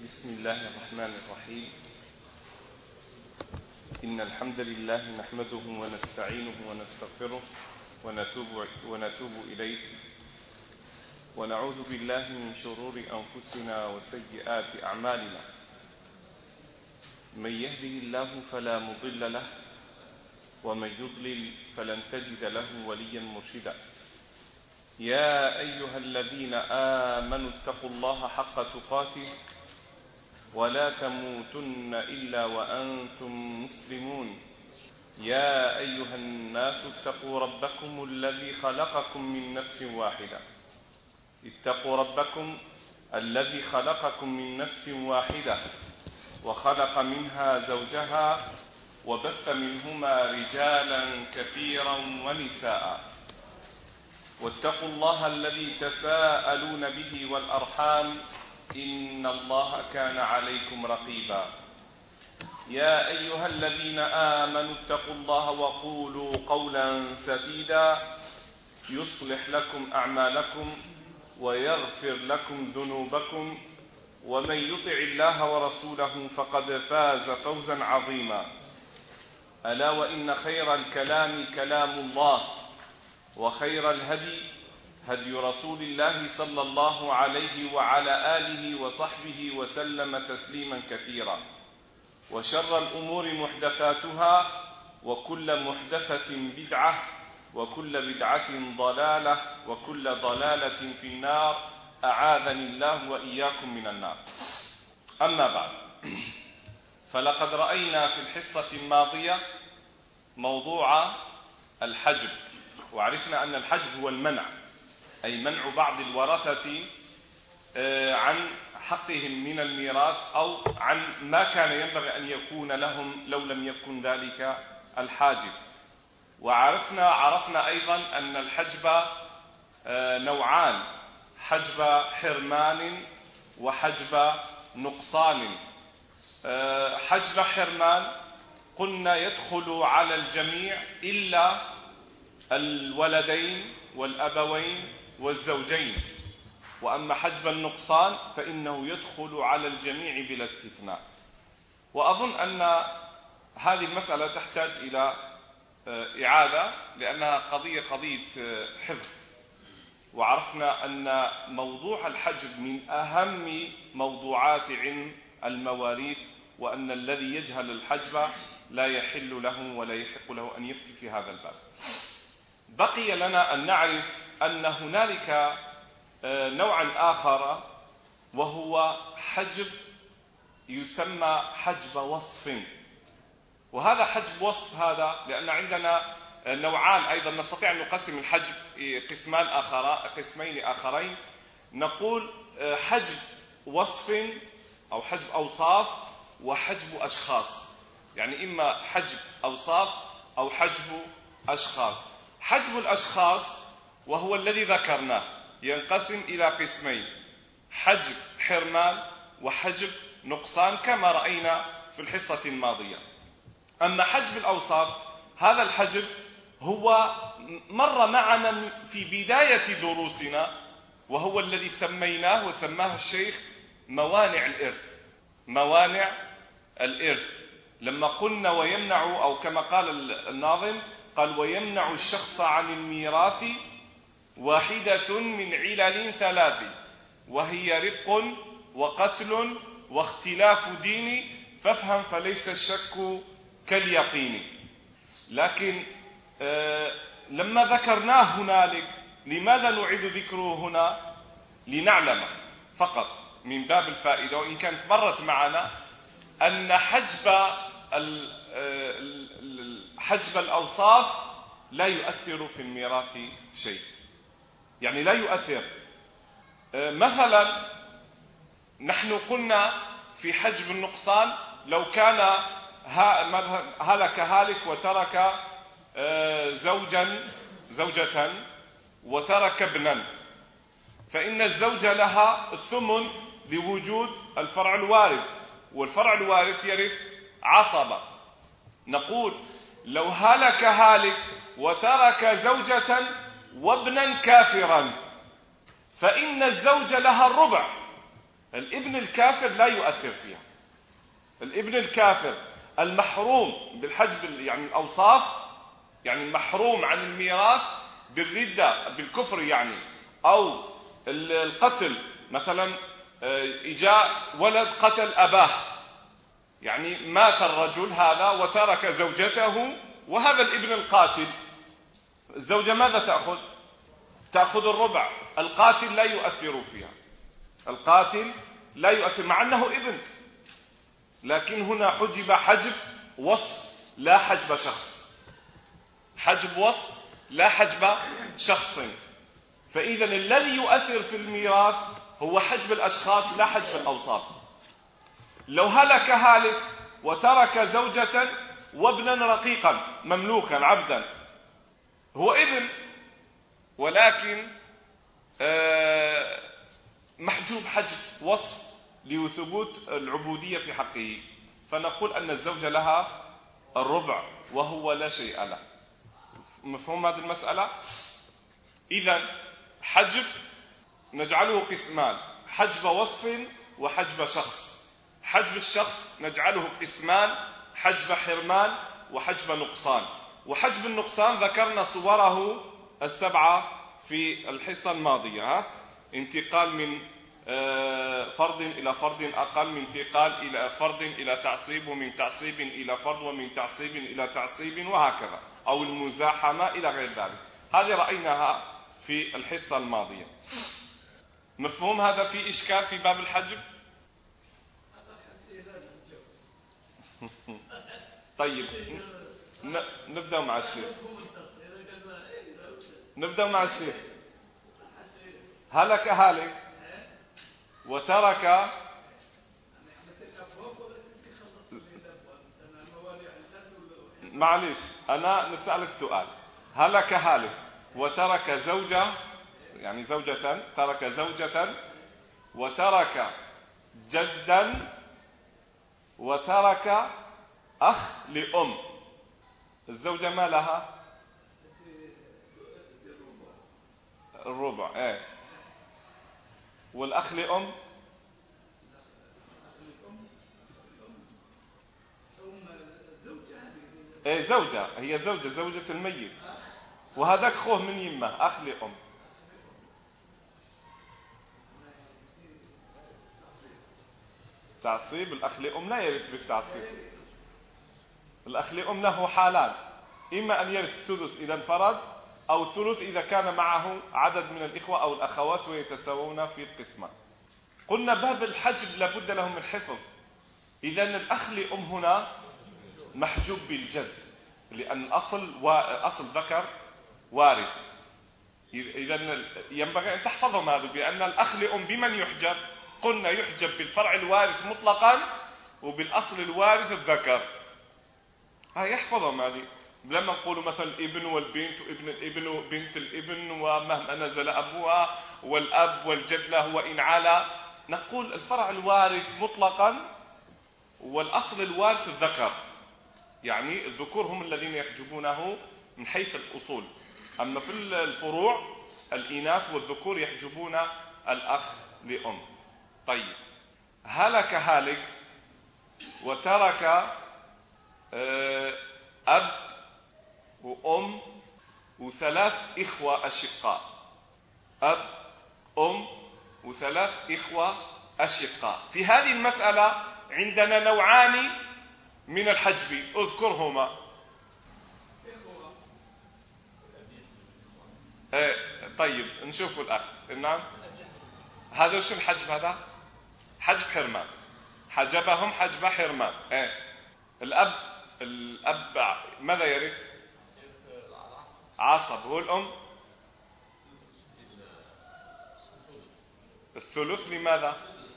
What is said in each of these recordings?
بسم الله الرحمن الرحيم. إن الحمد لله نحمده ونستعينه ونستغفره ونتوب إليه ونعوذ بالله من شرور أنفسنا وسيئات أعمالنا. من يهده الله فلا مضل له ومن يضلل فلن تجد له وليا مرشدا. يا أيها الذين آمنوا اتقوا الله حق تقاته ولا تموتن إلا وأنتم مسلمون. يا أيها الناس اتقوا ربكم الذي خلقكم من نفس واحدة. اتقوا ربكم الذي خلقكم من نفس واحدة وخلق منها زوجها وبث منهما رجالا كثيرا ونساء. واتقوا الله الذي تساءلون به والأرحام إن الله كان عليكم رقيبا. يا أيها الذين آمنوا اتقوا الله وقولوا قولا سديدا يصلح لكم أعمالكم ويغفر لكم ذنوبكم ومن يطع الله ورسوله فقد فاز فوزا عظيما. ألا وإن خير الكلام كلام الله وخير الهدي هدي رسول الله صلى الله عليه وعلى آله وصحبه وسلم تسليما كثيرا. وشر الأمور محدثاتها وكل محدثة بدعة وكل بدعة ضلالة وكل ضلالة في النار. أعاذني الله وإياكم من النار. أما بعد، فلقد رأينا في الحصة الماضية موضوع الحجب، وعرفنا أن الحجب هو المنع، أي منع بعض الورثة عن حقهم من الميراث أو عن ما كان ينبغي أن يكون لهم لو لم يكن ذلك الحاجب. وعرفنا أيضا أن الحجب نوعان: حجب حرمان وحجب نقصان. حجب حرمان قلنا يدخل على الجميع إلا الولدين والأبوين والزوجين، وأما حجب النقصان فإنه يدخل على الجميع بلا استثناء. وأظن أن هذه المسألة تحتاج إلى إعادة لأنها قضية حفظ. وعرفنا أن موضوع الحجب من أهم موضوعات علم المواريث، وأن الذي يجهل الحجب لا يحل له ولا يحق له أن يفتي في هذا الباب. بقي لنا أن نعرف أن هنالك نوعا آخر، وهو حجب يسمى حجب وصف. وهذا حجب وصف هذا لأن عندنا نوعان أيضا، نستطيع أن نقسم الحجب قسمين آخرين. نقول حجب وصف أو حجب أوصاف وحجب أشخاص، يعني إما حجب أوصاف أو حجب أشخاص. حجب الأشخاص وهو الذي ذكرناه ينقسم إلى قسمين: حجب حرمان وحجب نقصان كما رأينا في الحصة الماضية. أما حجب الأوصاف، هذا الحجب هو مر معنا في بداية دروسنا، وهو الذي سميناه وسماه الشيخ موانع الإرث. موانع الإرث لما قلنا ويمنع، أو كما قال الناظم قال: ويمنع الشخص عن الميراث واحدة من علل ثلاث، وهي رق وقتل واختلاف دين، فافهم فليس الشك كاليقين. لكن لما ذكرناه هنالك، لماذا نعيد ذكره هنا؟ لنعلم فقط من باب الفائدة، وإن كانت مرت معنا، أن حجب الأوصاف لا يؤثر في الميراث شيء، يعني لا يؤثر. مثلا نحن قلنا في حجب النقصان: لو كان هلك هالك وترك زوجة وترك ابنا، فإن الزوجة لها الثمن لوجود الفرع الوارث، والفرع الوارث يرث عصبة. نقول: لو هلك هالك وترك زوجة وابنا كافرا، فإن الزوجة لها الربع، الابن الكافر لا يؤثر فيها. الابن الكافر المحروم بالحجب، يعني الأوصاف، يعني المحروم عن الميراث بالردة بالكفر يعني، أو القتل مثلا، إجاء ولد قتل أباه، يعني مات الرجل هذا وترك زوجته، وهذا الابن القاتل، الزوجة ماذا تأخذ؟ تأخذ الربع. القاتل لا يؤثر فيها، القاتل لا يؤثر مع أنه ابن، لكن هنا حجب حجب وصف لا حجب شخص، حجب وصف لا حجب شخص. فإذا الذي يؤثر في الميراث هو حجب الأشخاص لا حجب الأوصاف. لو هلك هالك وترك زوجة وابنا رقيقا مملوكا عبدا، هو ابن ولكن محجوب حجب وصف لثبوت العبودية في حقه، فنقول أن الزوجة لها الربع وهو لا شيء له. مفهوم هذه المسألة؟ إذن حجب نجعله قسمان: حجب وصف وحجب شخص. حجب الشخص نجعله قسمان: حجب حرمان وحجب نقصان. وحجب النقصان ذكرنا صوره السبعة في الحصة الماضية، انتقال من فرد إلى فرد أقل، من انتقال إلى فرد إلى تعصيب، ومن تعصيب إلى فرد، ومن تعصيب إلى تعصيب، وهكذا، أو المزاحمة إلى غير ذلك. هذه رأيناها في الحصة الماضية. مفهوم هذا؟ في إشكال في باب الحجب؟ طيب نبدأ مع الشيخ. نبدأ مع الشيخ. هلك هالك وترك، معليش أنا نسألك سؤال. هلك هالك وترك زوجة، يعني زوجة، ترك زوجة وترك جدا وترك أخ لأم. الزوجة ما لها؟ الربع. والأخ لأم؟ زوجة، هي زوجة الميت، وهذاك خوه من يمه، أخ لأم. تعصيب. الأخ لأم لا يرث بالتعصيب. الأخ لأم له حالان: إما أن يرث الثلث إذا انفرد، أو الثلث إذا كان معه عدد من الإخوة أو الأخوات ويتساوون في القسمة. قلنا باب الحجب لابد له من حفظ. إذن الأخ لأم هنا محجوب بالجد، لأن أصل ذكر وارث. إذن ينبغي أن تحفظهم هذا، بأن الأخ لأم بمن يحجب؟ قلنا يحجب بالفرع الوارث مطلقا وبالأصل الوارث الذكر. يحفظهم هذه. لما نقول مثلا الابن والبنت وابن الابن وبنت الابن ومهما نزل أبوها، والأب والجد له وإن علا، نقول الفرع الوارث مطلقا والأصل الوارث الذكر، يعني الذكور هم الذين يحجبونه من حيث الأصول، أما في الفروع الإناث والذكور يحجبون الأخ لأم. طيب هلك هالك وترك أب وأم وثلاث إخوة أشقاء. أب، أم، وثلاث إخوة أشقاء. في هذه المسألة عندنا نوعان من الحجب، أذكرهما. طيب نشوف الأخ. نعم، هذا شو الحجب؟ هذا حجب حرمان، حجبهم حجب حرمان. الأب ماذا يرث؟ عصب. والأم الثلث. لماذا؟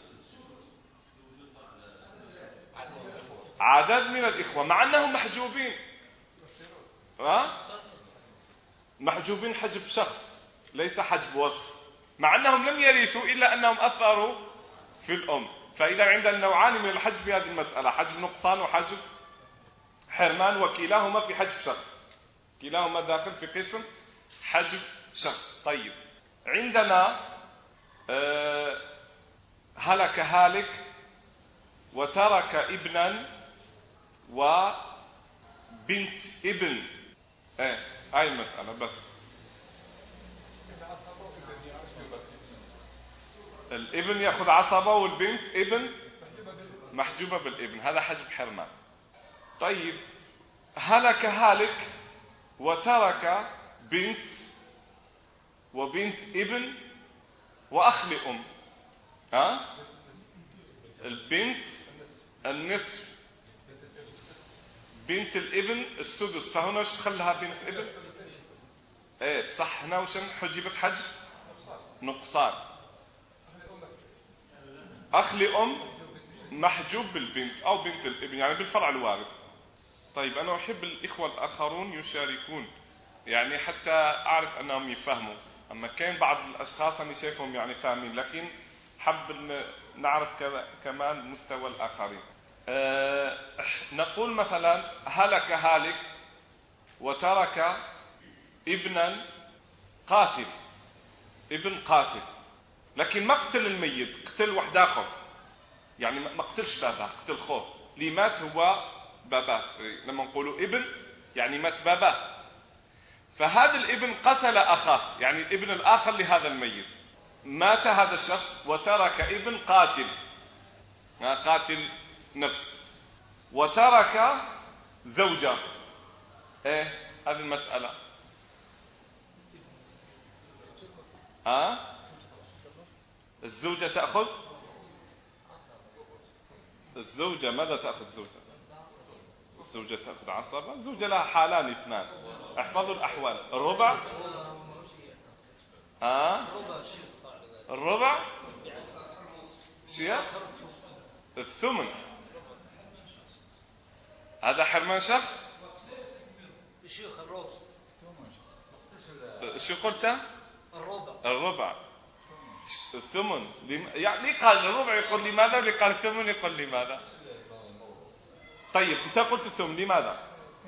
عدد من الإخوة، مع أنهم محجوبين. محجوبين حجب شخص ليس حجب وصف، مع أنهم لم يرثوا إلا أنهم أثروا في الأم. فإذا عندنا نوعان من الحجب في هذه المسألة: حجب نقصان وحجب حرمان، وكلاهما في حجب شخص، كلاهما داخل في قسم حجب شخص. طيب عندنا هلك هالك وترك ابنا وبنت ابن. هاي المسألة بس. الابن يأخذ عصبة والبنت ابن محجوبة بالابن، هذا حجب حرمان. طيب هلك هالك وترك بنت وبنت ابن وأخ لأم. البنت النصف، بنت الابن السدس، فهنا وش تخلها بنت ابن؟ بصح هنا وش حجبت حجب نقصان. أخ لأم محجوب بالبنت أو بنت الابن، يعني بالفرع الوارث. طيب أنا أحب الإخوة الآخرون يشاركون، يعني حتى أعرف أنهم يفهموا. أما كان بعض الأشخاص أنا شايفهم يعني فاهمين، لكن حب نعرف كمان مستوى الآخرين. نقول مثلا هلك هالك وترك ابنا قاتل، ابن قاتل، لكن ما قتل الميت، قتل واحد آخر، يعني ما قتلش باباه، قتل خوه اللي مات هو باباه. لما نقولوا ابن يعني مات باباه، فهذا الابن قتل أخاه، يعني الابن الآخر لهذا الميت. مات هذا الشخص وترك ابن قاتل، قاتل نفس، وترك زوجة. هذه المسألة. الزوجة تأخذ، الزوجة ماذا تأخذ؟ الزوجة تأخذ عصبة. الزوجة لها حالان اثنان، احفظوا الأحوال. الربع، الربع شيء، الثمن. هذا حرمان شخص. شو قلت؟ الربع، الثمن. يعني قال الربع يقول لماذا، اللي قال الثمن يقول لماذا. طيب انت قلت الثمن لماذا؟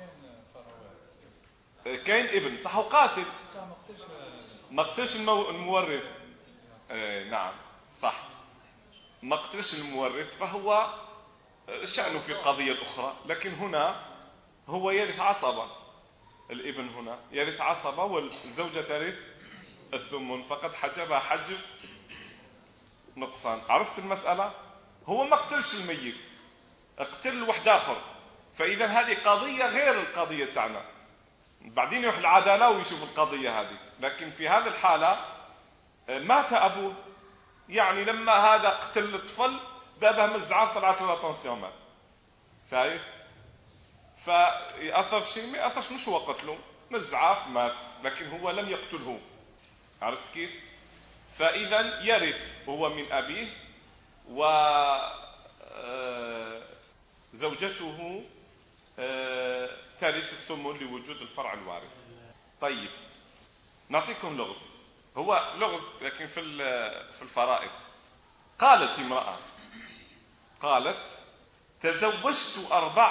كاين ابن صح وقاتل، ما قتلش المورث. نعم صح، ما قتلش المورث، فهو شأنه في القضية الأخرى. لكن هنا هو يرث عصبة، الابن هنا يرث عصبة والزوجة ترث الثمن، فقد حجبها حجب نقصان. عرفت المسألة؟ هو ما قتلش الميت، اقتل واحد آخر، فإذا هذه قضية غير القضية تاعنا. بعدين يروح العدالة ويشوف القضية هذه. لكن في هذه الحالة مات أبوه، يعني لما هذا قتل الطفل بابها مزعاف طلعت له طنسيون مات. شايف؟ فيأثر شيء ما يأثرش، مش هو قتله، مزعاف مات، لكن هو لم يقتله. عرفت كيف؟ فإذا يرث هو من أبيه، وزوجته ترث الثمن لوجود الفرع الوارث. طيب نعطيكم لغز، هو لغز لكن في الفرائض. قالت امرأة، قالت تزوجت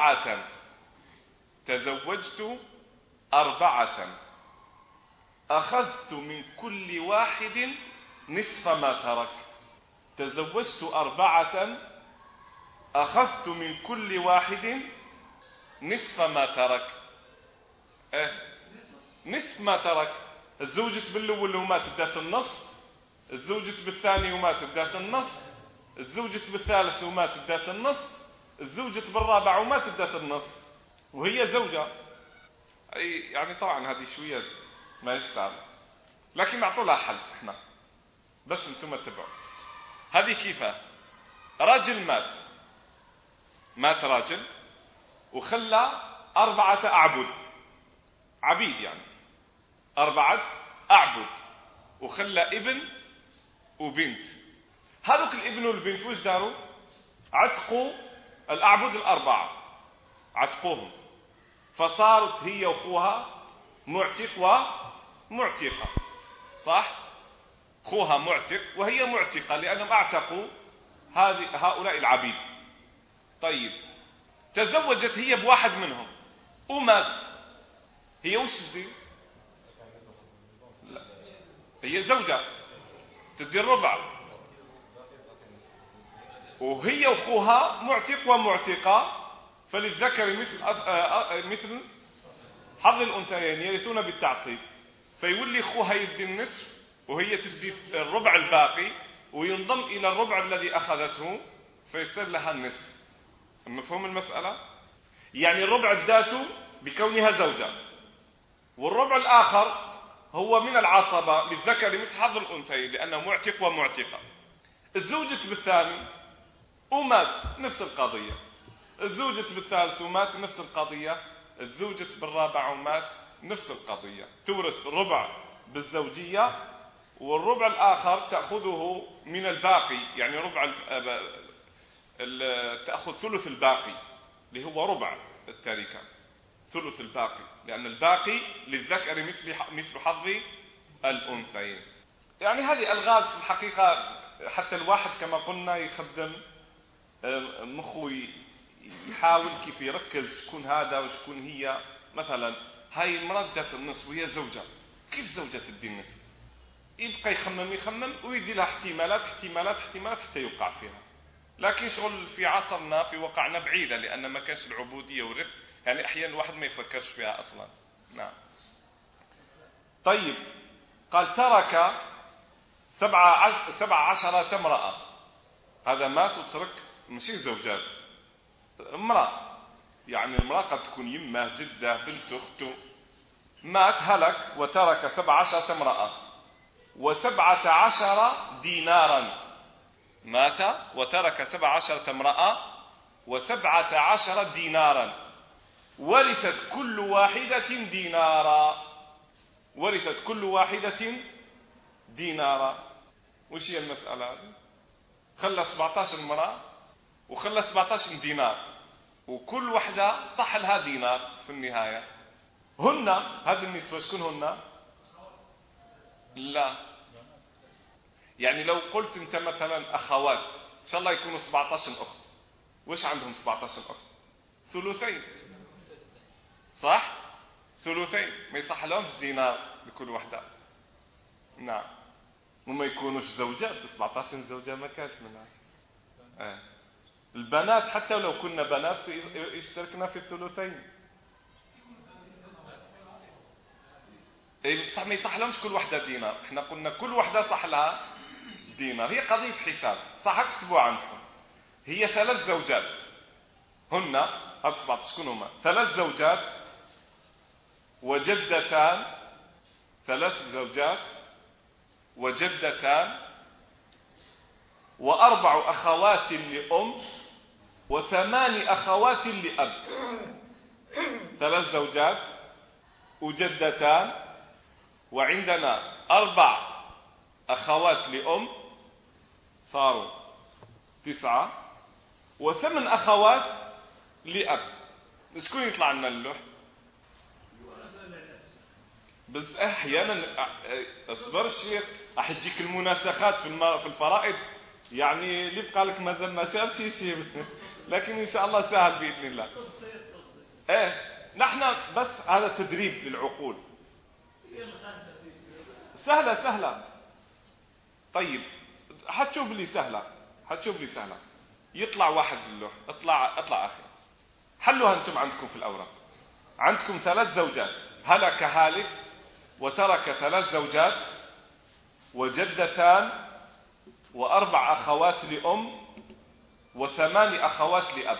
أربعة أخذت من كل واحد نصف ما ترك. تزوجت أربعة أخذت من كل واحد نصف ما ترك. نصف ما ترك. الزوجة بالأول ومات بدات النص، الزوجة بالثاني ومات بدات النص، الزوجة بالثالث ومات بدات النص، الزوجة بالرابع ومات بدات النص، وهي زوجة. يعني طبعا هذه شوية ما يستاهل، لكن نعطوا لها حل احنا، بس انتم تتبعوا. هذه كيفها؟ راجل مات راجل وخلى 4 أعبد، عبيد يعني 4 أعبد، وخلى ابن وبنت. هذوك الابن والبنت وش داروا؟ عتقوا الأعبد 4، عتقوهم، فصارت هي وأخوها معتق ومعتقة. صح؟ أخوها معتق وهي معتقة لأنهم اعتقوا هؤلاء العبيد. طيب تزوجت هي بواحد منهم ومات، هي وش تدير؟ لا، هي زوجة تدير ربع. وهي وأخوها معتق ومعتقة، فللذكر مثل حظ الأنثيين يرثون بالتعصيب، فيولي أخوها يدي النصف وهي تدي الربع الباقي، وينضم إلى الربع الذي أخذته فيصير لها النصف. مفهوم المسألة؟ يعني الربع اداته بكونها زوجة، والربع الآخر هو من العصبة للذكر مثل حظ الأنثيين لأنه معتق ومعتقة. الزوجة بالثاني ومات نفس القضية، الزوجة بالثالث ومات نفس القضية، الزوجة بالرابع ومات نفس القضية. تورث ربع بالزوجية، والربع الآخر تأخذه من الباقي، يعني تأخذ ثلث الباقي اللي هو ربع التركة، ثلث الباقي، لأن الباقي للذكر مثل حظ الأنثيين. يعني هذه ألغاز في الحقيقة، حتى الواحد كما قلنا يخدم مخه يحاول كيف يركز شكون هذا وشكون هي. مثلا هاي المرأة ادت النصف وهي زوجة، كيف زوجة تدي النصف؟ يبقى يخمم ويدي لها احتمالات حتى يوقع فيها. لكن شغل في عصرنا في واقعنا بعيدة، لأن ما كانش العبودية والرق، يعني أحيانا الواحد ما يفكرش فيها أصلا. نعم. طيب، قال ترك 17 امرأة. هذا مات وترك مش زوجات، امرأة، يعني المرأة قد تكون يمه، جدة، بنت، أخته. مات هلك وترك 17 امرأة و17 دينارا. مات وترك 17 امرأة و17 دينارا. ورثت كل واحدة دينارا. ورثت كل واحدة دينارا. وش هي المسألة هذه؟ خلى 17 امرأة وخلى 17 دينار، وكل واحدة صح لها دينار في النهاية. هن هذه النسبة شكون هن؟ لا، يعني لو قلت انت مثلا اخوات ان شاء الله يكونوا 17 اخت، وش عندهم 17 اخت؟ ثلثين، صح؟ ثلثين، ما يصح لهمش دينار لكل واحدة. نعم. وما يكونوش زوجات، 17 زوجة ما كاش منها. البنات حتى لو كنا بنات يشتركنا في الثلثين. صح، ما يصح لهمش كل واحدة دينار. احنا قلنا كل واحدة صح لها دينار. هي قضية حساب، صح؟ اكتبوا عندكم. هي 3 زوجات، هن هذا 17 شكون هما؟ 3 زوجات وجدتان، 3 زوجات وجدتان و4 أخوات لأم و8 أخوات لأب. 3 زوجات وجدتان، وعندنا 4 أخوات لأم صاروا 9، و8 أخوات لأب. شكون يطلع لنا اللوح؟ بس أحيانا اصبر الشيخ أحجيك المناسخات في الفرائض، يعني اللي بقى لك مازال ما شافش يسيب لكن إن شاء الله سهل بإذن الله. نحن بس هذا تدريب للعقول. سهلة. طيب حتشوف لي سهلة. يطلع واحد للوح. اطلع أخي، حلوها أنتم عندكم في الأوراق. عندكم 3 زوجات، هلك هالك وترك 3 زوجات وجدتان و4 أخوات لأم و8 أخوات لأب.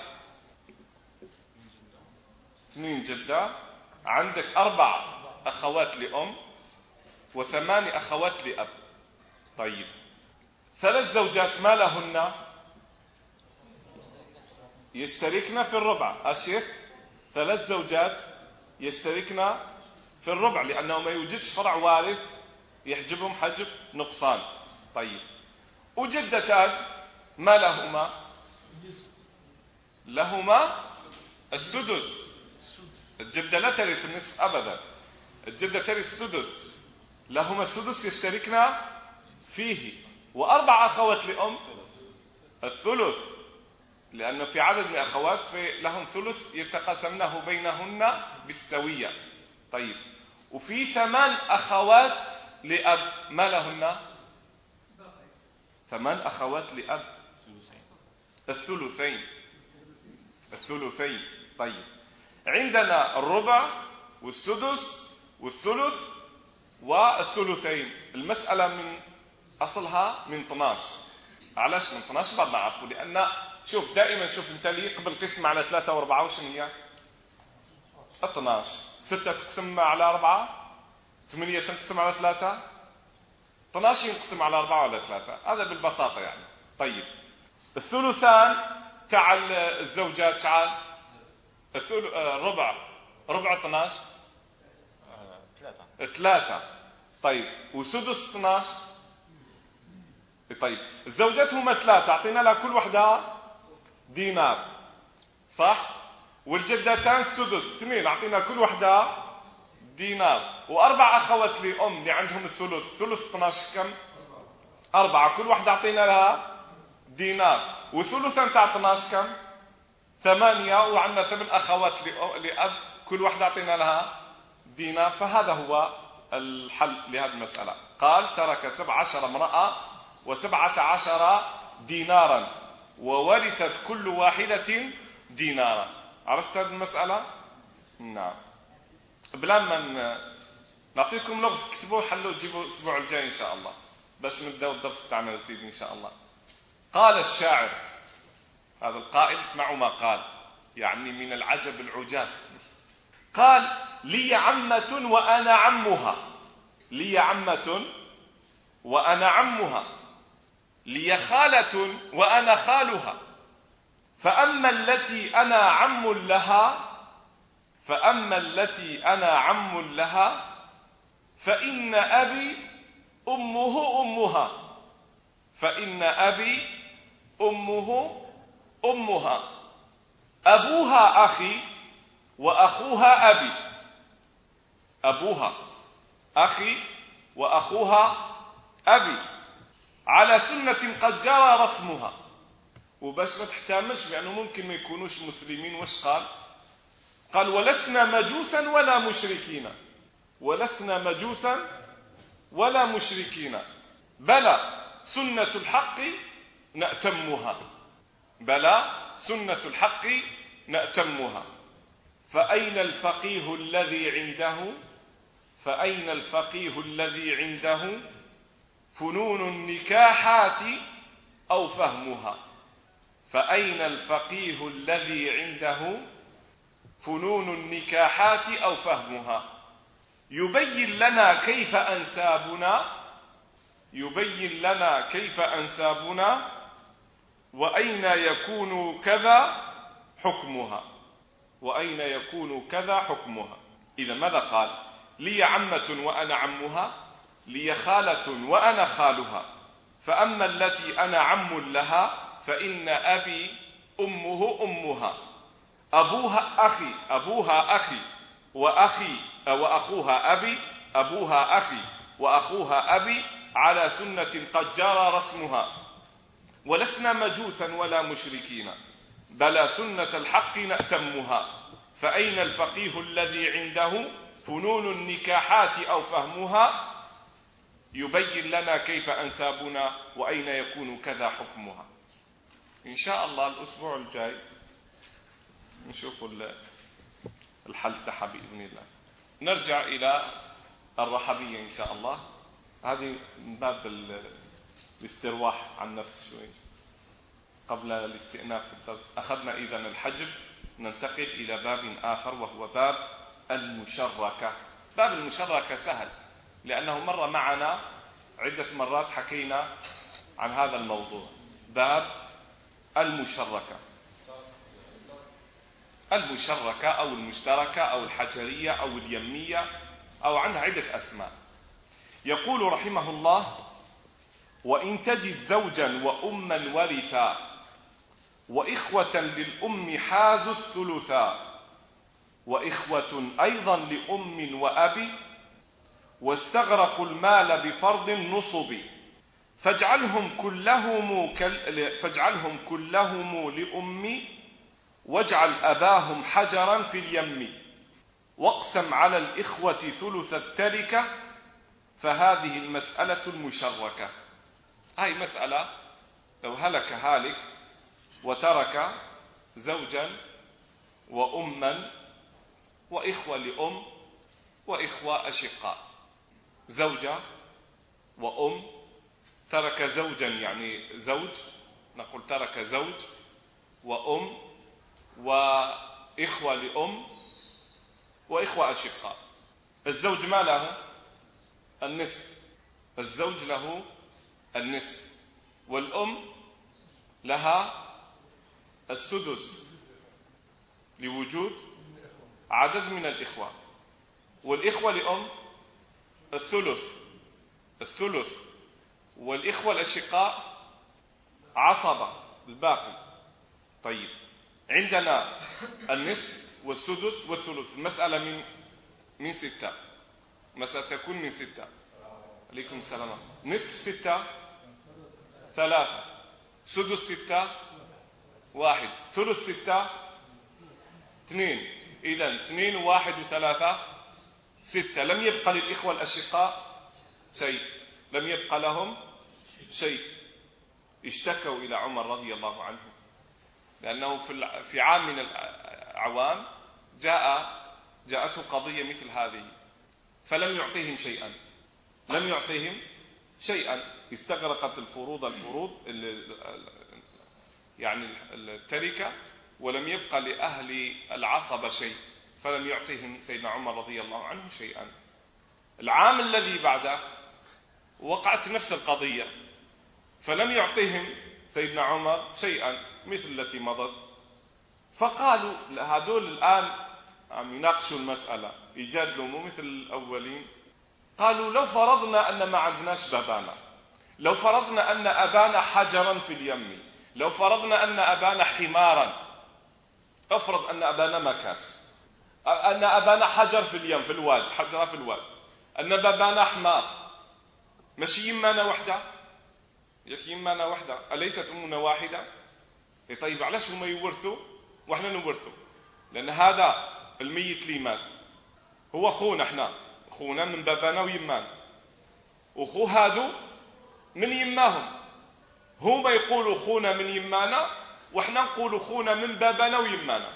2 جدة، عندك 4 أخوات لأم و8 أخوات لأب. طيب 3 زوجات ما لهن؟ يشتركن في الربع. الشيخ 3 زوجات يشتركن في الربع، لأنه ما يوجدش فرع وارث يحجبهم حجب نقصان. طيب وجدتان ما لهما السدس. الجدة لا ترث النصف أبدا، الجدة ترث السدس، لهما السدس يشتركن فيه. و4 أخوات لأم الثلث، لأنه في عدد من أخوات لهم ثلث يتقاسمنه بينهن بالسوية. طيب وفي 8 أخوات لأب ما لهن؟ 8 أخوات لأب الثلثين. طيب، عندنا الربع والسدس والثلث والثلثين. المسألة من أصلها من 12. علاش من 12؟ بعد نعرفوا، لأن شوف دائما شوف انت لي قبل قسم على 3 و4 وش هي 12. 6 تقسم على 4، 8 تنقسم على 3، 12 ينقسم على 4 ولا 3. هذا بالبساطة يعني. طيب، الثلثان تاع الزوجات شحال؟ ربع 12 3. طيب، وسدس 12. طيب، الزوجات هما 3، اعطينا لها كل وحده دينار، صح؟ والجدتان السدس 2، اعطينا كل وحده دينار. واربع اخوات لام اللي عندهم الثلث 12 كم؟ 4، كل وحده اعطينا لها دينار. وثلثا تاع 12 كم؟ 8، وعندنا 8 اخوات لاب، كل وحده اعطينا لها دينار. فهذا هو الحل لهذه المسألة. قال ترك 17 امرأة و17 دينارا وورثت كل واحدة دينارا. عرفت هذه المسألة؟ نعم. بلا ما نعطيكم لغز تكتبوه حلوه تجيبوا الأسبوع الجاي إن شاء الله، بس نبدأ الدرس تاعنا الجديد إن شاء الله. قال الشاعر، هذا القائل اسمعوا ما قال، يعني من العجب العجاب. قال: لي عمة وأنا عمها، لي عمة وأنا عمها، لي خالة وأنا خالها، فأما التي أنا عم لها، فأما التي أنا عم لها فإن أبي أمه أمها، فإن أبي أمه أمها، أبوها أخي وأخوها أبي، أبوها أخي وأخوها أبي، على سنة قد جرى رسمها. وباش ما تحتمش لأنه ممكن ما يكونوش مسلمين، وش قال؟ قال: ولسنا مجوسا ولا مشركين، ولسنا مجوسا ولا مشركين، بلى سنة الحق نأتمها، بلى سنة الحق نأتمها. فأين الفقيه الذي عنده، فأين الفقيه الذي عنده فنون النكاحات أو فهمها، فأين الفقيه الذي عنده فنون النكاحات أو فهمها، يبين لنا كيف أنسابنا، يبين لنا كيف أنسابنا، وأين يكون كذا حكمها، وأين يكون كذا حكمها. إذا ماذا قال؟ لي عمة وأنا عمها، لي خالة وأنا خالها، فأما التي أنا عم لها فإن أبي أمه أمها، أبوها أخي، أبوها أخي وأخي وأخوها أبي، أبوها أخي وأخوها أبي، على سنة قد جرى رسمها، ولسنا مجوسا ولا مشركين، بلى سنة الحق نأتمها. فأين الفقيه الذي عنده فنون النكاحات أو فهمها، يبين لنا كيف أنسابنا، وأين يكون كذا حكمها. إن شاء الله الأسبوع الجاي نشوف الحل تاعها بإذن الله. نرجع إلى الرحبية إن شاء الله. هذه من باب الاسترواح عن نفس شوي قبل الاستئناف في الدرس. أخذنا إذن الحجب، ننتقل إلى باب آخر وهو باب المشركة. باب المشركة سهل لأنه مر معنا عدة مرات، حكينا عن هذا الموضوع. باب المشركة، المشركة أو المشتركة أو الحجرية أو اليمية أو عنها عدة أسماء. يقول رحمه الله: وإن تجد زوجا وأما ورثا وإخوة للأم حازوا الثلثا، وإخوة أيضا لأم وأب، واستغرقوا المال بفرض النصب، فاجعلهم كلهم لأم، واجعل أباهم حجرا في اليم، واقسم على الإخوة ثلث التركة، فهذه المسألة المشركة. هاي مسألة لو هلك هالك وترك زوجا وأما وإخوة لأم وإخوة أشقاء. زوجة وأم، ترك زوجا يعني زوج، نقول ترك زوج وأم وإخوة لأم وإخوة أشقاء. الزوج ما له؟ النصف. الزوج له النصف، والأم لها السدس لوجود عدد من الإخوة، والإخوة لأم الثلث، والإخوة الأشقاء عصبة الباقي. طيب، عندنا النصف والسدس والثلث. المسألة من 6، مسألة تكون من 6. عليكم السلام. نصف 6 3، سدس 6 1، ثلث 6 2. إذن 2 و1 و3 6. لم يبقى للإخوة الأشقاء شيء، لم يبقى لهم شيء. اشتكوا إلى عمر رضي الله عنه، لأنه في عام من الأعوام جاءته قضية مثل هذه، فلم يعطيهم شيئا، لم يعطيهم شيئا. استغرقت الفروض يعني التركة، ولم يبقى لأهل العصبة شيء، فلم يعطيهم سيدنا عمر رضي الله عنه شيئا. العام الذي بعده وقعت نفس القضية، فلم يعطيهم سيدنا عمر شيئا مثل التي مضت. فقالوا هذول الآن عم يناقشوا المسألة، يجادلوا مو مثل الأولين. قالوا لو فرضنا أن ما عندناش بابانا، لو فرضنا أن أبانا حجرا في اليم، لو فرضنا أن أبانا حمارا، افرض أن أبانا مكاس، أن أبانا حجر في اليم، في الواد، حجرة في الواد، أن بابانا حمار، ماشي يمانا وحدة؟ ياك يمانا وحدة، أليست أمنا واحدة؟ طيب علاش هما يورثوا وإحنا نورثوا؟ لأن هذا الميت لي مات، هو خونا، إحنا خونا من بابانا ويمانا، وخو هادو من يماهم. هما يقولوا خونا من يمانا، وإحنا نقولوا خونا من بابانا ويمانا.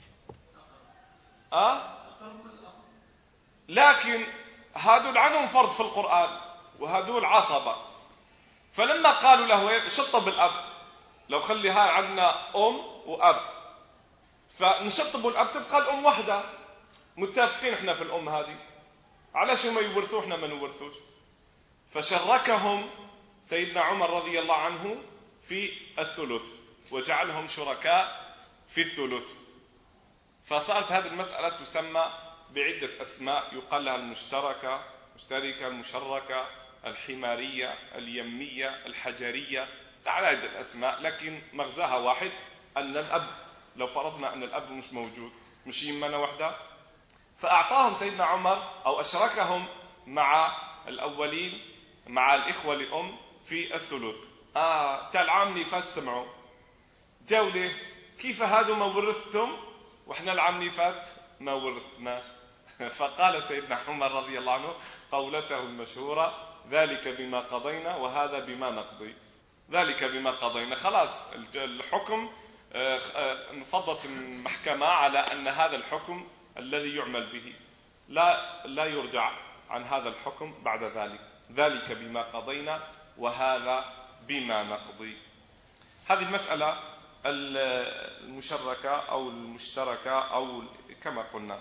لكن هادول عنهم فرض في القرآن، وهادول عصبة. فلما قالوا له شطب الأب، لو خليها عندنا أم وأب، فنشطب الأب تبقى الأم واحدة، متفقين احنا في الأم هذه، علاش ما يورثوا احنا ما نورثوش؟ فشركهم سيدنا عمر رضي الله عنه في الثلث، وجعلهم شركاء في الثلث. فصارت هذه المسألة تسمى بعدة أسماء، يقال لها المشتركة، المشركة، الحمارية، اليمية، الحجرية، على عدة أسماء، لكن مغزاها واحد، أن الأب، لو فرضنا أن الأب مش موجود، مش يمنا وحده، فأعطاهم سيدنا عمر أو أشركهم مع الأولين، مع الإخوة لأم في الثلث. تاع العام اللي فات سمعوا جاوا ليه كيف هذا ما ورثتم وإحنا العام اللي فات ما ورثناش؟ فقال سيدنا عمر رضي الله عنه قولته المشهورة: ذلك بما قضينا وهذا بما نقضي. ذلك بما قضينا، خلاص الحكم، انفضت المحكمة على أن هذا الحكم الذي يعمل به لا يرجع عن هذا الحكم بعد ذلك. ذلك بما قضينا وهذا بما نقضي. هذه المسألة المشركة أو المشتركة أو كما قلنا.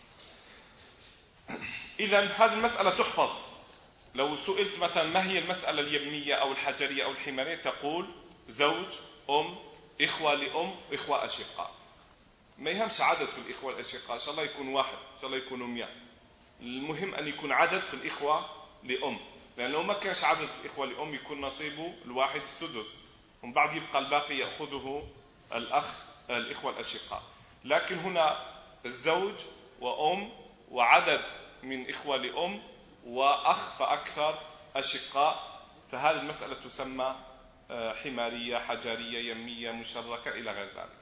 إذن هذه المسألة تحفظ. لو سئلت مثلا ما هي المسألة اليمنية أو الحجرية أو الحمارية، تقول زوج، أم، إخوة لأم، إخوة أشقاء. ما يهمش عدد في الإخوة الأشقاء، إن شاء الله يكون واحد، إن شاء الله يكونوا 100. المهم أن يكون عدد في الإخوة لأم، لأنه لو ما كانش عدد في الإخوة لأم يكون نصيبه الواحد السدس، ومن بعد يبقى الباقي يأخذه الإخوة الأشقاء. لكن هنا الزوج وأم وعدد من إخوة لأم وأخ فأكثر أشقاء، فهذه المسألة تسمى حمارية، حجرية، يمية، مشركة إلى غير ذلك.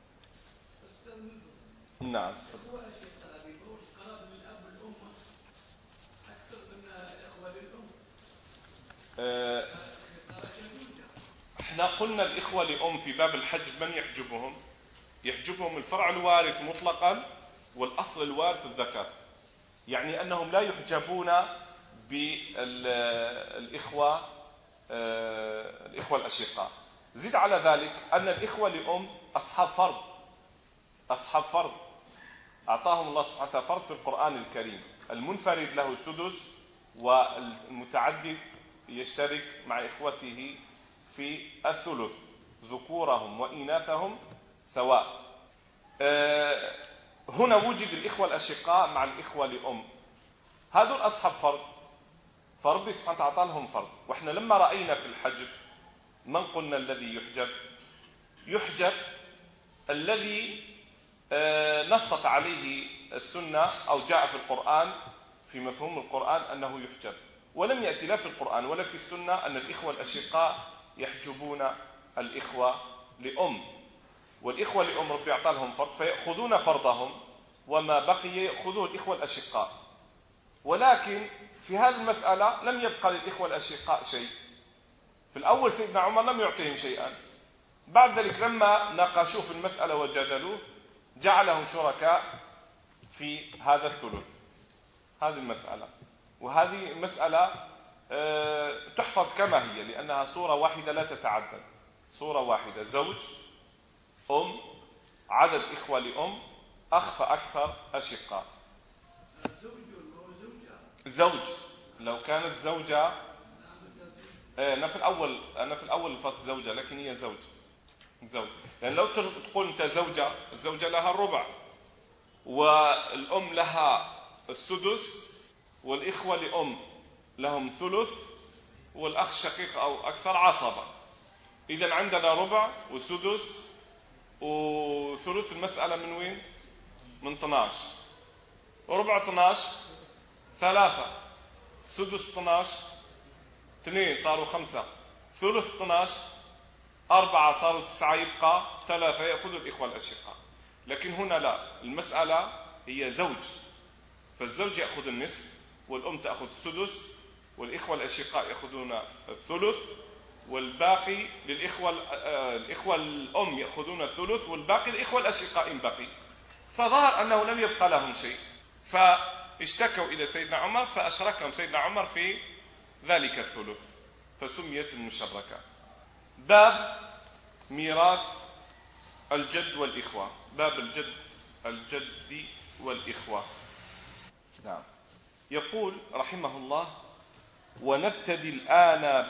نعم. احنا قلنا الإخوة لأم في باب الحجب من يحجبهم؟ يحجبهم الفرع الوارث مطلقا والأصل الوارث الذكر، يعني أنهم لا يحجبون بالإخوة الأشقاء. زد على ذلك أن الإخوة لأم أصحاب فرض أعطاهم الله سبحانه وتعالى فرض في القرآن الكريم، المنفرد له سدس والمتعدد يشترك مع إخوته في الثلث، ذكورهم وإناثهم سواء. هنا وجد الإخوة الأشقاء مع الإخوة لأم، هذول أصحاب فرض، فربي سبحانه وتعالى أعطى لهم فرض. وإحنا لما رأينا في الحجب من قلنا الذي يحجب الذي نصت عليه السنة أو جاء في القرآن في مفهوم القرآن أنه يحجب، ولم يأتي لا في القرآن ولا في السنة أن الإخوة الأشقاء يحجبون الإخوة لأم. والإخوة لأم ربي أعطى لهم فرض فيأخذون فرضهم، وما بقي يأخذه الإخوة الأشقاء. ولكن في هذه المسألة لم يبقى للإخوة الأشقاء شيء. في الأول سيدنا عمر لم يعطيهم شيئا، بعد ذلك لما ناقشوه في المسألة وجادلوه جعلهم شركاء في هذا الثلث. هذه المسألة، وهذه مسألة تحفظ كما هي لأنها صورة واحدة لا تتعدد، صورة واحدة، زوج أم عدد إخوة لأم أخ فأكثر أشقاء. زوج لو كانت زوجة أنا في الأول لفظت زوجة لكن هي زوج، لأن لو تقول أنت زوجة، الزوجة لها الربع والأم لها السدس والإخوة لأم لهم ثلث والأخ شقيق أو أكثر عصبة. إذن عندنا ربع وسدس وثلث. المسألة من وين؟ من 12. ربع 12 3، سدس 12 2 صاروا 5، ثلث 12 4 صاروا 9، يبقى 3 يأخذ الإخوة الأشقاء. لكن هنا لا، المسألة هي زوج، فالزوج يأخذ النصف والأم تأخذ السدس والإخوة الأشقاء يأخذون الثلث، والباقي الإخوة الأم يأخذون الثلث والباقي الإخوة الأشقاء إن بقي. فظهر أنه لم يبقى لهم شيء، فاشتكوا إلى سيدنا عمر فأشركهم سيدنا عمر في ذلك الثلث فسميت المشركة. باب ميراث الجد والإخوة، باب الجد والإخوة. نعم. يقول رحمه الله: ونبتدي الآن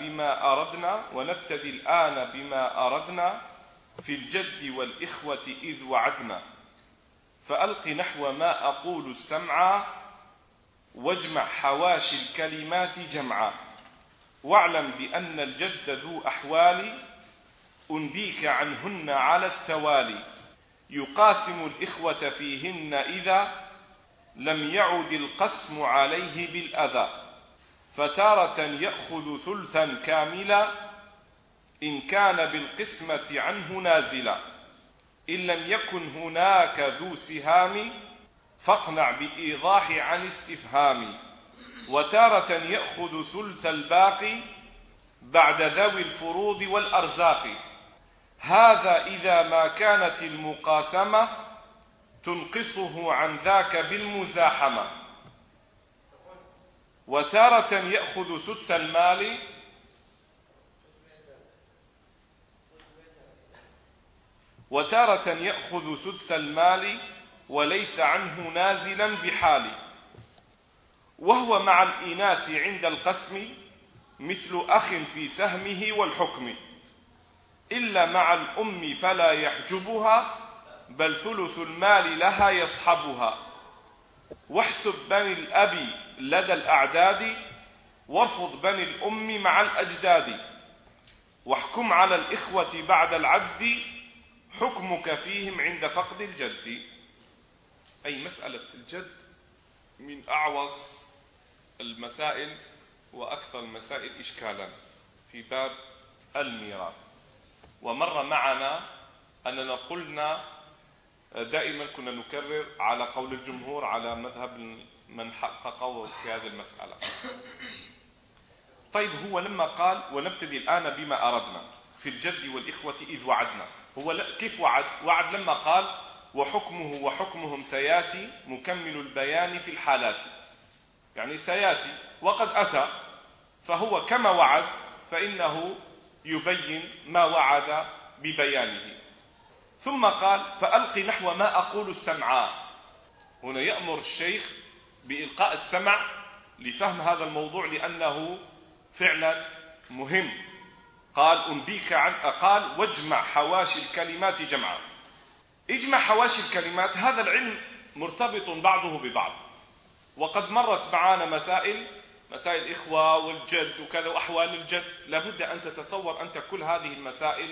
بما أردنا في الجد والإخوة إذ وعدنا، فألق نحو ما أقول السمع، واجمع حواشي الكلمات جمعا، واعلم بأن الجد ذو أحوال، أنبيك عنهن على التوالي، يقاسم الإخوة فيهن إذا لم يعد القسم عليه بالأذى، فتارة يأخذ ثلثا كاملا إن كان بالقسمة عنه نازلا، إن لم يكن هناك ذو سهام فاقنع بإيضاح عن استفهام، وتارة يأخذ ثلث الباقي بعد ذوي الفروض والأرزاق، هذا إذا ما كانت المقاسمة تنقصه عن ذاك بالمزاحمة، وتارة يأخذ سدس المال وليس عنه نازلا بحال، وهو مع الإناث عند القسم مثل أخ في سهمه والحكم، إلا مع الأم فلا يحجبها بل ثلث المال لها يصحبها، واحسب بني الأب لدى الأعداد وارفض بني الأم مع الأجداد، واحكم على الإخوة بعد العد حكمك فيهم عند فقد الجد. أي مسألة الجد من أعوص المسائل وأكثر المسائل إشكالا في باب الميراث. ومر معنا أننا قلنا دائما كنا نكرر على قول الجمهور على مذهب من حققوا في هذه المسألة. طيب، هو لما قال ونبتدي الآن بما أردنا في في الجد والإخوة إذ وعدنا. هو كيف وعد لما قال وحكمه وحكمهم سياتي مكمل البيان في الحالات، يعني سياتي وقد أتى، فهو كما وعد فإنه يبين ما وعد ببيانه. ثم قال فألق نحو ما أقول السمعا. هنا يأمر الشيخ بإلقاء السمع لفهم هذا الموضوع لأنه فعلا مهم. قال أنبيك قال واجمع حواشي الكلمات جمعا. اجمع حواشي الكلمات، هذا العلم مرتبط بعضه ببعض، وقد مرت معنا مسائل إخوة والجد وكذا وأحوال الجد، لابد أن تتصور أنت كل هذه المسائل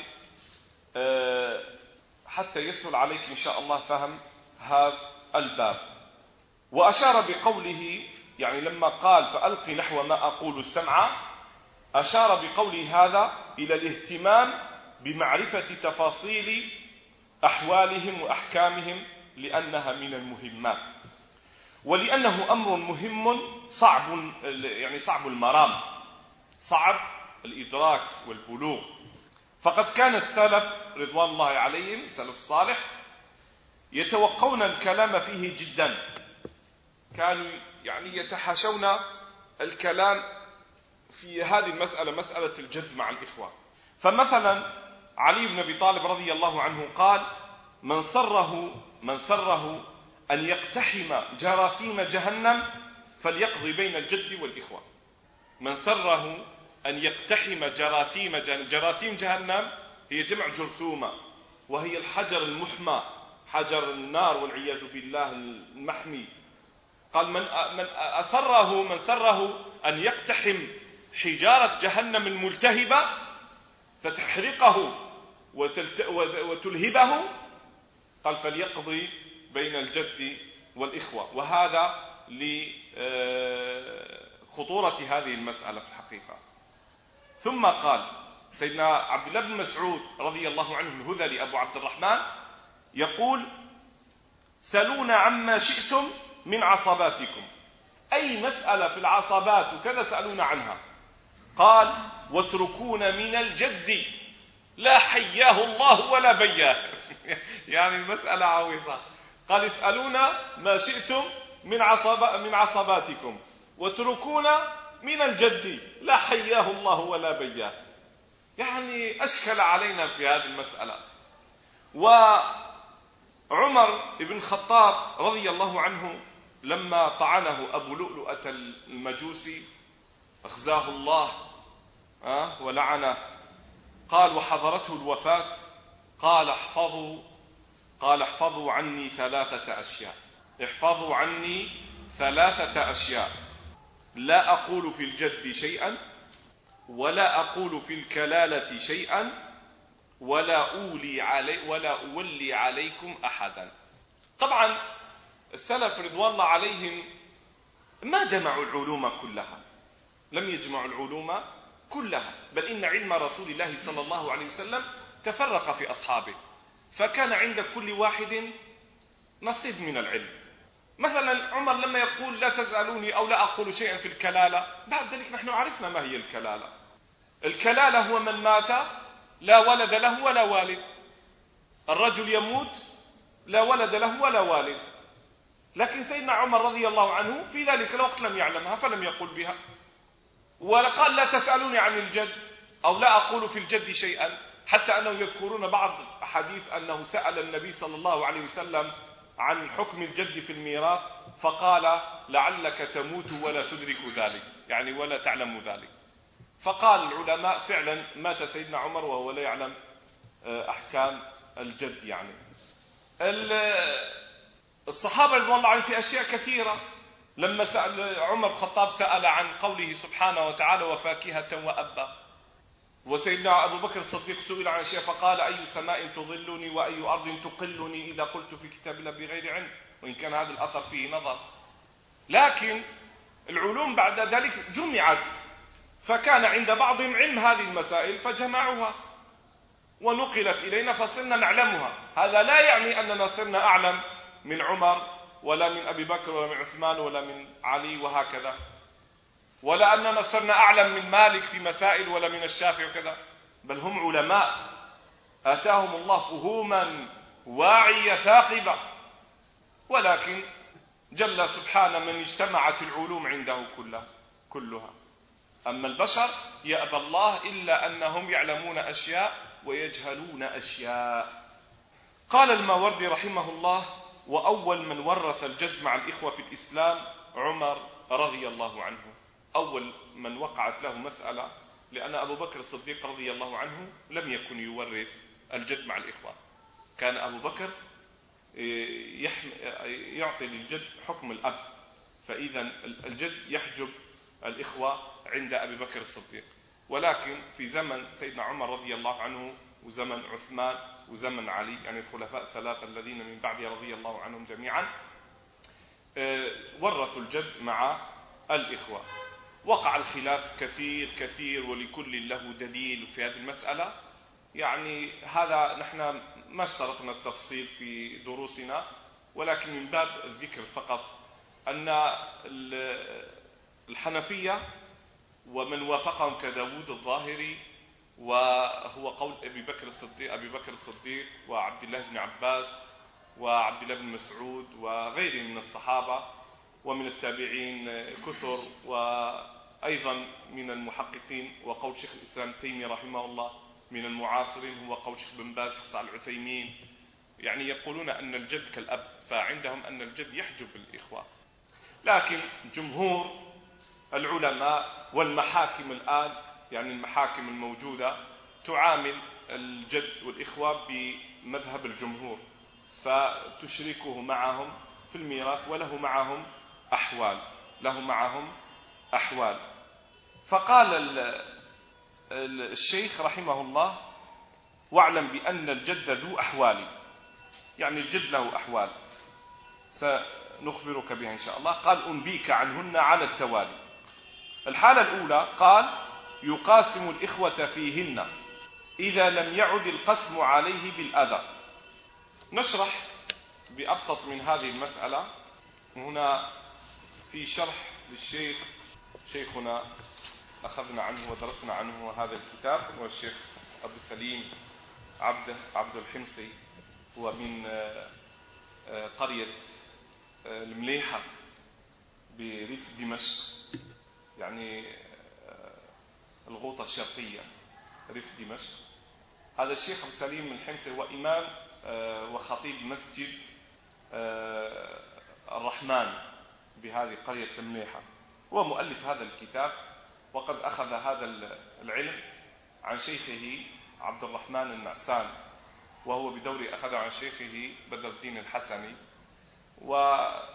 حتى يسهل عليك إن شاء الله فهم هذا الباب. وأشار بقوله، يعني لما قال فألق نحو ما أقول السمع، أشار بقوله هذا إلى الاهتمام بمعرفة تفاصيل أحوالهم وأحكامهم لأنها من المهمات، ولأنه أمر مهم صعب، يعني صعب المرام، صعب الإدراك والبلوغ. فقد كان السلف رضوان الله عليهم، السلف الصالح، يتوقون الكلام فيه جدا، كانوا يعني يتحاشون الكلام في هذه المسألة، مسألة الجد مع الإخوة. فمثلا علي بن أبي طالب رضي الله عنه قال من سره أن يقتحم جراثيم جهنم فليقضي بين الجد والإخوة. من سره أن يقتحم جراثيم جهنم هي جمع جرثومة، وهي الحجر المحمى، حجر النار والعياذ بالله المحمي. قال من سره أن يقتحم حجارة جهنم الملتهبة فتحرقه وتلهبه، قال فليقضي بين الجد والإخوة. وهذا لخطورة هذه المسألة في الحقيقة. ثم قال سيدنا عبد الله بن مسعود رضي الله عنه الهذلي أبو عبد الرحمن يقول سلونا عما شئتم من عصباتكم، أي مسألة في العصبات وكذا سألونا عنها. قال واتركون من الجد لا حياه الله ولا بياه. يعني المسألة عويصة. قال اسألونا ما شئتم من عصباتكم واتركونا من الجد لا حياه الله ولا بياه. يعني أشكل علينا في هذه المسألة. وعمر بن الخطاب رضي الله عنه لما طعنه أبو لؤلؤة المجوسي أخزاه الله ولعنه، قال وحضرته الوفاة قال احفظوا عني 3 أشياء، احفظوا عني 3 أشياء، لا أقول في الجد شيئا، ولا أقول في الكلالة شيئا، ولا أولي عليكم أحدا. طبعا السلف رضوان الله عليهم ما جمعوا العلوم كلها، لم يجمعوا العلوم كلها، بل إن علم رسول الله صلى الله عليه وسلم تفرق في أصحابه، فكان عند كل واحد نصيب من العلم. مثلا عمر لما يقول لا تسألوني أو لا أقول شيئا في الكلالة، بعد ذلك نحن عرفنا ما هي الكلالة. الكلالة هو من مات لا ولد له ولا والد، الرجل يموت لا ولد له ولا والد، لكن سيدنا عمر رضي الله عنه في ذلك الوقت لم يعلمها فلم يقل بها، وقال لا تسألوني عن الجد أو لا أقول في الجد شيئا، حتى أنهم يذكرون بعض أحاديث أنه سأل النبي صلى الله عليه وسلم عن حكم الجد في الميراث فقال لعلك تموت ولا تدرك ذلك، يعني ولا تعلم ذلك. فقال العلماء فعلا مات سيدنا عمر وهو لا يعلم أحكام الجد. يعني الصحابة رضوان الله عنهم في أشياء كثيرة. لما سأل عمر الخطاب سأل عن قوله سبحانه وتعالى وفاكهة وأبا، وسيدنا أبو بكر الصديق سئل عن أشياء فقال أي سماء تظلني وأي أرض تقلني إذا قلت في كتاب الله بغير علم، وإن كان هذا الأثر فيه نظر. لكن العلوم بعد ذلك جمعت، فكان عند بعضهم علم هذه المسائل فجمعوها ونقلت إلينا فصرنا نعلمها. هذا لا يعني أننا صرنا أعلم من عمر ولا من أبي بكر ولا من عثمان ولا من علي وهكذا، ولا أننا صرنا أعلم من مالك في مسائل ولا من الشافعي وكذا. بل هم علماء آتاهم الله فهوما واعية ثاقبة، ولكن جل سبحانه من اجتمعت العلوم عنده كلها. أما البشر يأبى الله إلا أنهم يعلمون أشياء ويجهلون أشياء. قال الماوردي رحمه الله: وأول من ورث الجد مع الإخوة في الإسلام عمر رضي الله عنه. أول من وقعت له مسألة، لأن أبو بكر الصديق رضي الله عنه لم يكن يورث الجد مع الإخوة. كان أبو بكر يعطي للجد حكم الأب، فإذا الجد يحجب الإخوة عند أبي بكر الصديق. ولكن في زمن سيدنا عمر رضي الله عنه وزمن عثمان وزمن علي، يعني الخلفاء الثلاثة الذين من بعده رضي الله عنهم جميعا، ورثوا الجد مع الإخوة. وقع الخلاف كثير ولكل له دليل في هذه المسألة. يعني هذا نحن ما اشترطنا التفصيل في دروسنا، ولكن من باب الذكر فقط أن الحنفية ومن وافقهم كداود الظاهري، وهو قول أبي بكر الصديق وعبد الله بن عباس وعبد الله بن مسعود وغيرهم من الصحابة ومن التابعين كثر، وأيضا من المحققين، وقول شيخ الإسلام تيمية رحمه الله من المعاصرين هو قول شيخ بن باز، شيخ صالح العثيمين، يعني يقولون أن الجد كالأب، فعندهم أن الجد يحجب الإخوة. لكن جمهور العلماء والمحاكم الآن، يعني المحاكم الموجودة، تعامل الجد والإخوة بمذهب الجمهور، فتشركه معهم في الميراث وله معهم أحوال. فقال الشيخ رحمه الله: واعلم بأن الجد ذو أحوال، يعني الجد له أحوال سنخبرك بها إن شاء الله. قال: أنبيك عنهن على التوالي. الحالة الأولى قال: يقاسم الإخوة فيهن إذا لم يعد القسم عليه بالأذى. نشرح بأبسط من هذه المسألة. هنا في شرح للشيخ، شيخنا أخذنا عنه ودرسنا عنه هذا الكتاب، هو الشيخ أبو سليم عبد الحمصي، هو من قرية المليحة بريف دمشق، يعني الغوطة الشرقية ريف دمشق. هذا الشيخ أبو سليم الحمصي هو إمام وخطيب مسجد الرحمن بهذه قرية المليحة، هو مؤلف هذا الكتاب، وقد أخذ هذا العلم عن شيخه عبد الرحمن النعسان، وهو بدوره أخذ عن شيخه بدر الدين الحسني، وألف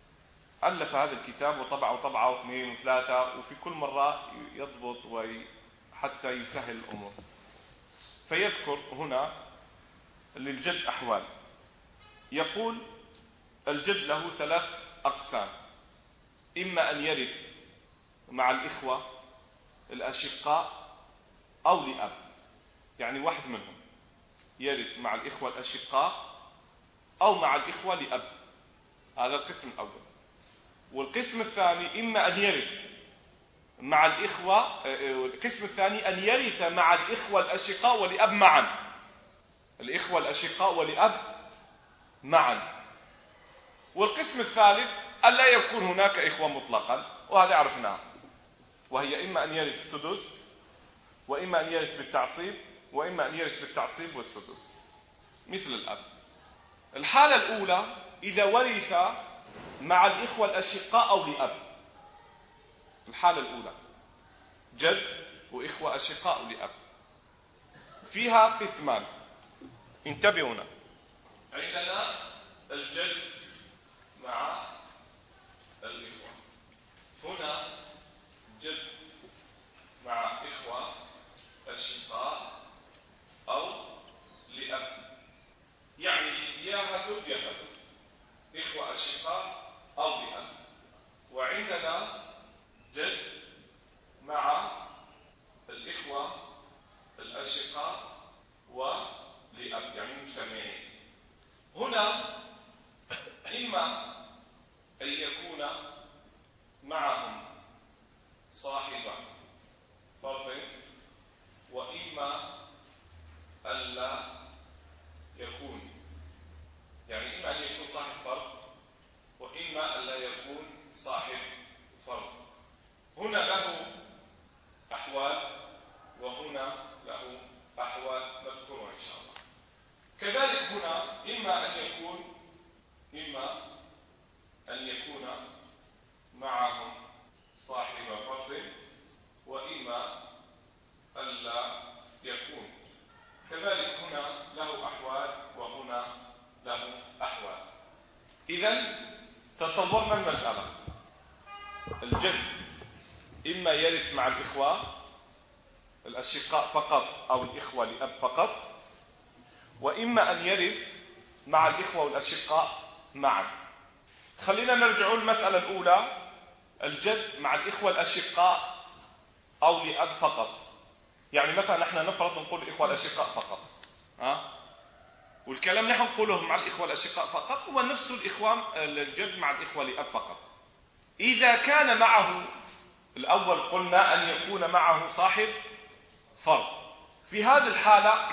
هذا الكتاب وطبعه طبعة واثنين وثلاثة، وفي كل مرة يضبط حتى يسهل الأمور. فيذكر هنا للجد أحوال. يقول: الجد له 3 أقسام: إما أن يرث مع الإخوة الأشقاء أو لأب، يعني واحد منهم يرث مع الإخوة الأشقاء أو مع الإخوة لأب، هذا القسم الأول. والقسم الثاني إما أن يرث مع الإخوة، القسم الثاني أن يرث مع الإخوة الأشقاء ولأب معا، الإخوة الأشقاء ولأب معا. والقسم الثالث ألا يكون هناك إخوة مطلقا، وهذا عرفناه، وهي إما أن يرث السدس، وإما أن يرث بالتعصيب، وإما أن يرث بالتعصيب والسدس مثل الأب. الحالة الأولى إذا ورث مع الإخوة الأشقاء أو لأب. الحالة الأولى جد وإخوة أشقاء لأب، فيها قسمان، انتبهوا هنا. عندنا الجد مع الإخوة، هنا جد مع إخوة أشقاء أو لأب، يعني يهدد إخوة أشقاء أو لأب. وعندنا جد مع الإخوة الأشقاء ولأب، يعني مجتمعين. هنا إما أن يكون معهم صاحب فرض، وإما ألا يكون، يعني إما أن يكون صاحب فرض وإما أن لا يكون صاحب فرض. هنا له أحوال وهنا له أحوال نذكرها إن شاء الله. كذلك هنا إما أن يكون معهم صاحب فرض وإما ألا يكون. كذلك هنا له أحوال وهنا له أحوال. إذن تصورنا المسألة: الجد إما يرث مع الإخوة الأشقاء فقط أو الإخوة لأب فقط، وإما أن يرث مع الإخوة والأشقاء معا. خلينا نرجع المسألة الأولى: الجد مع الإخوة الأشقاء أو لأب فقط. يعني مثلا نحن نفرض نقول الإخوة الأشقاء فقط، والكلام نحن نقوله مع الإخوة الأشقاء فقط هو نفس الجد مع الإخوة لأب فقط. إذا كان معه الأول قلنا أن يكون معه صاحب فرض، في هذه الحالة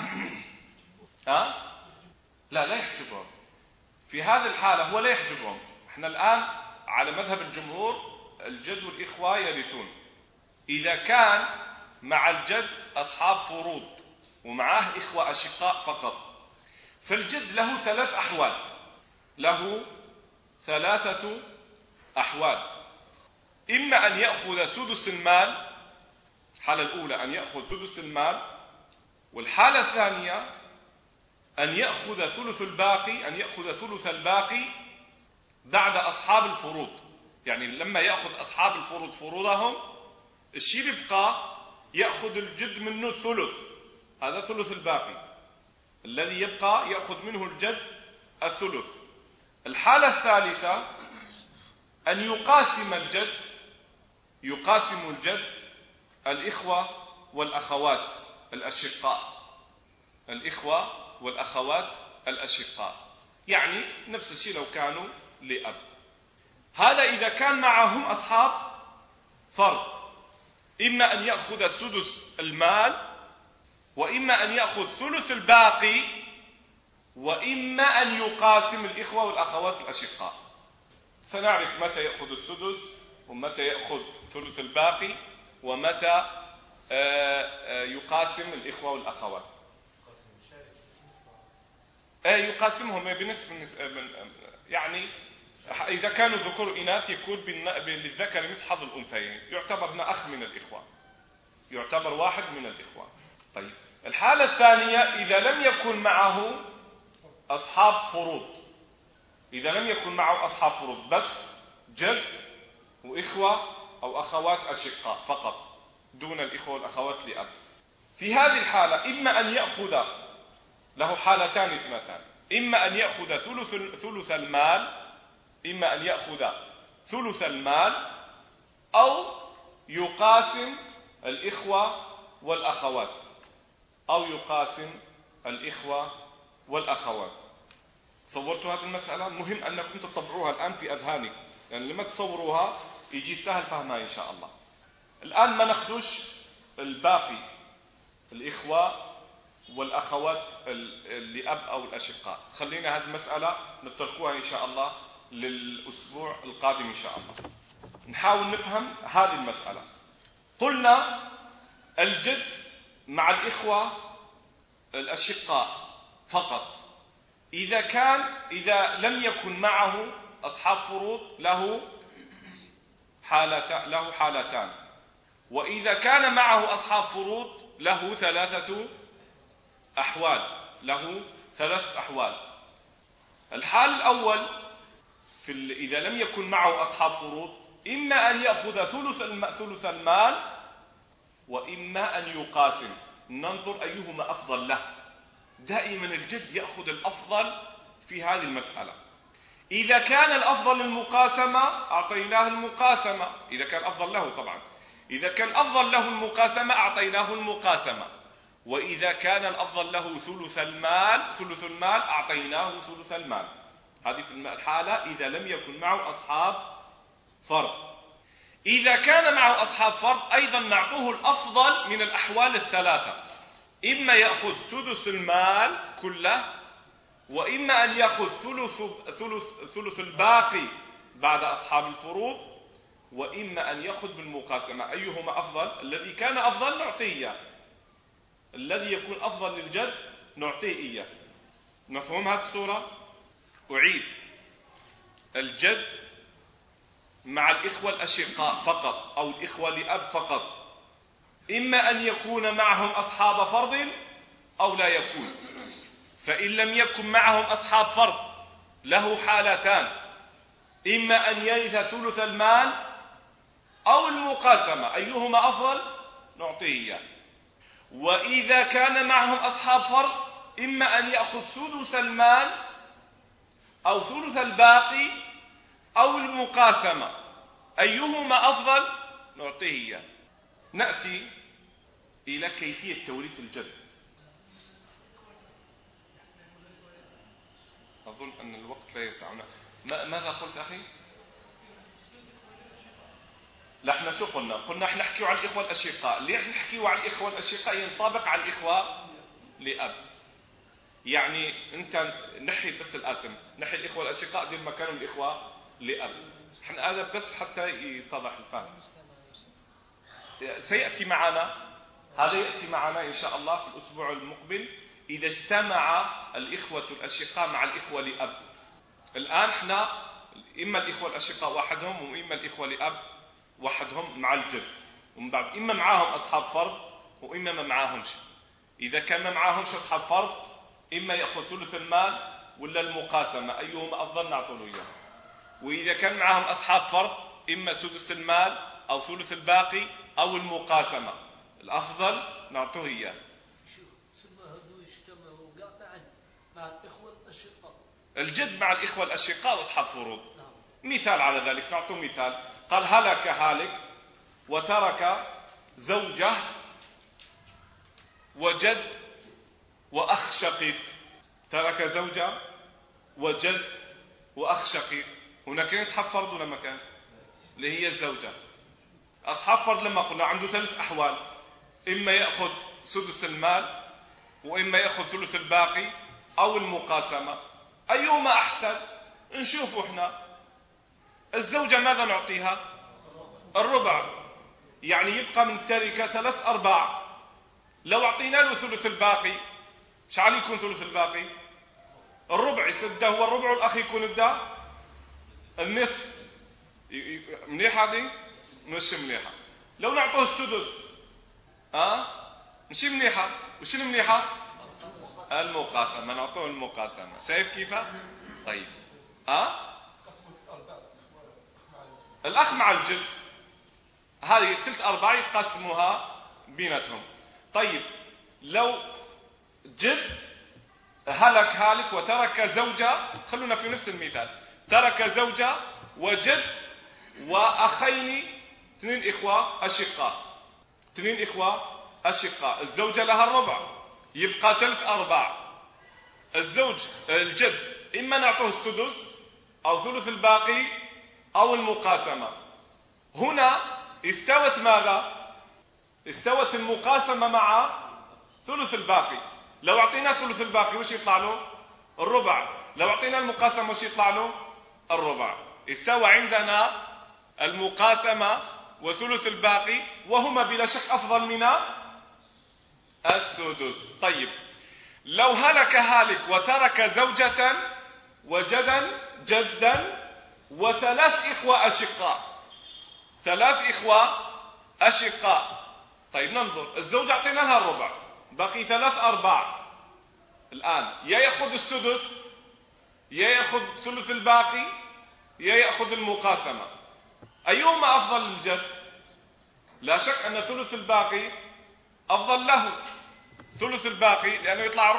لا يحجبهم. في هذه الحالة هو لا يحجبهم. احنا الآن على مذهب الجمهور الجد والإخوة يرثون. إذا كان مع الجد أصحاب فروض ومعه إخوة أشقاء فقط، فالجد له ثلاث أحوال. له ثلاثة أحوال: إما أن يأخذ سدس المال، الحالة الأولى أن يأخذ سدس المال، والحالة الثانية أن يأخذ ثلث الباقي، أن يأخذ ثلث الباقي بعد أصحاب الفروض. يعني لما يأخذ أصحاب الفروض فروضهم، الشيء اللي يبقى يأخذ الجد منه الثلث، هذا ثلث الباقي الذي يبقى يأخذ منه الجد الثلث. الحالة الثالثة أن يقاسم الجد الإخوة والأخوات الأشقاء، الإخوة والأخوات الأشقاء، يعني نفس الشيء لو كانوا لأب. هذا إذا كان معهم أصحاب فرض، إما أن يأخذ سدس المال، وإما أن يأخذ ثلث الباقي، وإما أن يقاسم الإخوة والأخوات الأشقاء. سنعرف متى يأخذ السدس ومتى يأخذ ثلث الباقي ومتى يقاسم الإخوة والأخوات. يقاسمهم بنصف، يعني إذا كانوا ذكور إناث يكون للذكر مثل حظ الأنثيين، يعتبر هنا أخ من الإخوة، يعتبر واحد من الإخوة. طيب، الحالة الثانية إذا لم يكن معه أصحاب فروض، إذا لم يكن معه أصحاب فروض بس جد وإخوة أو أخوات أشقاء فقط دون الإخوة والأخوات لأب، في هذه الحالة إما أن يأخذ، له حالتان اثنتان: إما أن يأخذ ثلث المال، إما أن يأخذ ثلث المال، أو يقاسم الإخوة والأخوات، أو يقاسم الإخوة والأخوات. تصورتوا هذه المسألة؟ مهم أنكم تطبعوها الآن في أذهانكم، يعني لما تصوروها يجي سهل فهمها إن شاء الله. الآن ما ناخذوش الباقي، الإخوة والأخوات لأب أو الأشقاء، خلينا هذه المسألة نتركوها إن شاء الله للأسبوع القادم إن شاء الله. نحاول نفهم هذه المسألة. قلنا الجد مع الإخوة الأشقاء فقط، إذا لم يكن معه أصحاب فروض له حالتان، وإذا كان معه أصحاب فروض له ثلاثة أحوال، له ثلاث أحوال. الحال الأول إذا لم يكن معه أصحاب فروض، إما أن يأخذ ثلث المال، وإما أن يقاسم. ننظر أيهما أفضل له. دائما الجد يأخذ الأفضل في هذه المسألة. إذا كان الأفضل المقاسمة أعطيناه المقاسمة، إذا كان أفضل له طبعا. إذا كان أفضل له المقاسمة أعطيناه المقاسمة، وإذا كان الأفضل له ثلث المال أعطيناه ثلث المال. هذه في الحالة إذا لم يكن معه أصحاب فرض. إذا كان معه أصحاب فرض أيضا نعطوه الأفضل من الأحوال الثلاثة. إما يأخذ سدس المال كله، وإما أن يأخذ ثلث الباقي بعد أصحاب الفروض، وإما أن يأخذ بالمقاسمة. أيهما أفضل؟ الذي كان أفضل نعطيه إياه، الذي يكون أفضل للجد نعطيه إياه. مفهوم هذه الصورة؟ أعيد: الجد مع الإخوة الأشقاء فقط أو الإخوة لأب فقط، إما أن يكون معهم أصحاب فرض أو لا يكون. فإن لم يكن معهم أصحاب فرض له حالتان: إما أن يرث ثلث المال أو المقاسمة، أيهما أفضل نعطيه إياه. وإذا كان معهم أصحاب فرض إما أن يأخذ سدس المال أو ثلث الباقي أو المقاسمة، أيهما أفضل نعطيه إياه. نأتي إلى كيفية توريث الجد. أظن أن الوقت لا يسعنا. ماذا قلت أخي؟ نحن شو قلنا؟ قلنا احنا نحكي عن الإخوة الأشقاء. ليه نحكي عن الإخوة الأشقاء؟ ينطبق على الإخوة لأب. يعني أنت نحي بس الاسم، نحي الإخوة الأشقاء دي مكانهم الإخوة لأب. احنا هذا بس حتى يتضح الفهم. سيأتي معنا، هذا يأتي معنا إن شاء الله في الأسبوع المقبل، إذا اجتمع الإخوة الأشقاء مع الإخوة لأب. الآن احنا إما الإخوة الأشقاء وحدهم، وإما الإخوة لأب وحدهم مع الجد، ومن بعد إما معاهم أصحاب فرض وإما ما معاهمش. إذا كان ما معاهمش أصحاب فرض إما يأخذ ثلث المال ولا المقاسمة، أيهما أفضل نعطوه إياه. وإذا كان معاهم أصحاب فرض إما سدس المال أو ثلث الباقي أو المقاسمة، الأفضل نعطوه إياه. مع الإخوة الأشقاء، الجد مع الإخوة الأشقاء وأصحاب فروض. مثال على ذلك، نعطوه مثال. قال: هلك هالك وترك زوجة وجد وأخ شقيق. ترك زوجة وجد وأخ شقيق. هنا كان أصحاب فرض ولا ما كان؟ اللي هي الزوجة. أصحاب فرض لما قلنا عنده 3 أحوال: إما يأخذ سدس المال، وإما يأخذ ثلث الباقي أو المقاسمة. أيهما أحسن؟ نشوفوا احنا. الزوجة ماذا نعطيها؟ الربع، يعني يبقى من التركة 3/4. لو أعطينا له ثلث الباقي، شعال يكون ثلث الباقي؟ الربع. يسده هو الربع والأخ يكون ده النصف. منيحة دي؟ مش منيحة. لو نعطوه السدس مش منيحة. وش منيحة؟ المقاسمة. نعطوه المقاسمة. شايف كيف؟ طيب الأخ مع الجد، هذه 3/4 يتقسموها بينتهم. طيب لو جد هلك هالك وترك زوجة، خلونا في نفس المثال، ترك زوجة وجد وأخين 2 إخوة أشقاء. 2 إخوة أشقاء. الزوجة لها الربع، يبقى 3/4. الجد إما نعطوه السدس أو ثلث الباقي أو المقاسمة. هنا استوت ماذا؟ استوت المقاسمة مع ثلث الباقي. لو أعطينا ثلث الباقي وش يطلع له؟ الربع. لو أعطينا المقاسمة وش يطلع له؟ الربع. استوى عندنا المقاسمة وثلث الباقي، وهما بلا شك أفضل من السدس. طيب لو هلك هالك وترك زوجة جدا و3 إخوة أشقاء. 3 إخوة أشقاء. طيب ننظر. الزوجة أعطينا لها الربع، باقي 3/4. الآن يا يأخذ السدس، يا يأخذ ثلث الباقي، يا يأخذ المقاسمة. أيهما أفضل للجد؟ لا شك أن ثلث الباقي أفضل له. ثلث الباقي لأنه يطلع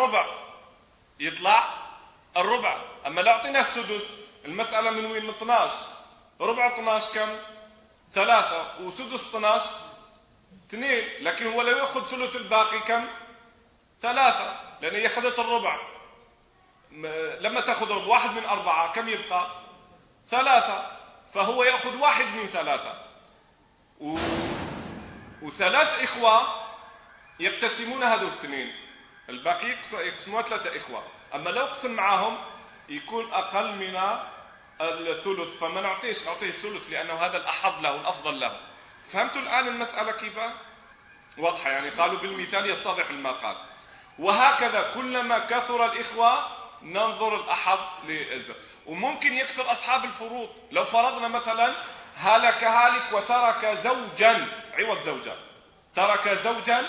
الربع. أما لو أعطينا السدس، المسألة من وين؟ من 12. ربع 12 كم؟ 3. وسدس 12 2. لكن هو لو يأخذ ثلث الباقي كم؟ 3، لأنه هي أخذت الربع. لما تأخذ ربع 1 من 4 كم يبقى؟ 3. فهو يأخذ 1 من 3. و3 إخوة يقتسمون هذول الاثنين، الباقي يقسمون 3 إخوة. أما لو قسم معهم يكون أقل من الثلث، فما نعطيه الثلث لأنه هذا الأحظ له الأفضل له. فهمتوا الآن المسألة كيف واضحة؟ يعني قالوا بالمثال يتضح المقال. وهكذا كلما كثر الإخوة ننظر الأحظ للزوج. وممكن يكثر أصحاب الفروض. لو فرضنا مثلا هلك هالك وترك زوجا عوض زوجة، ترك زوجا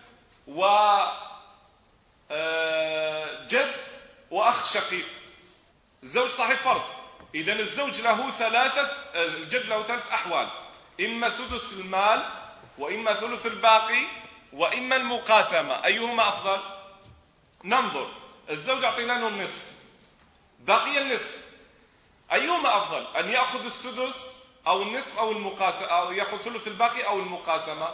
وجد وأخ شقيق. الزوج صاحب فرض، إذن الزوج له الجد له 3 أحوال: إما سدس المال، وإما ثلث الباقي، وإما المقاسمة. أيهما أفضل؟ ننظر. الزوج أعطينا له النصف، بقي النصف. أيهما أفضل؟ أن يأخذ السدس أو النصف أو المقاسمة، أو يأخذ ثلث الباقي أو المقاسمة؟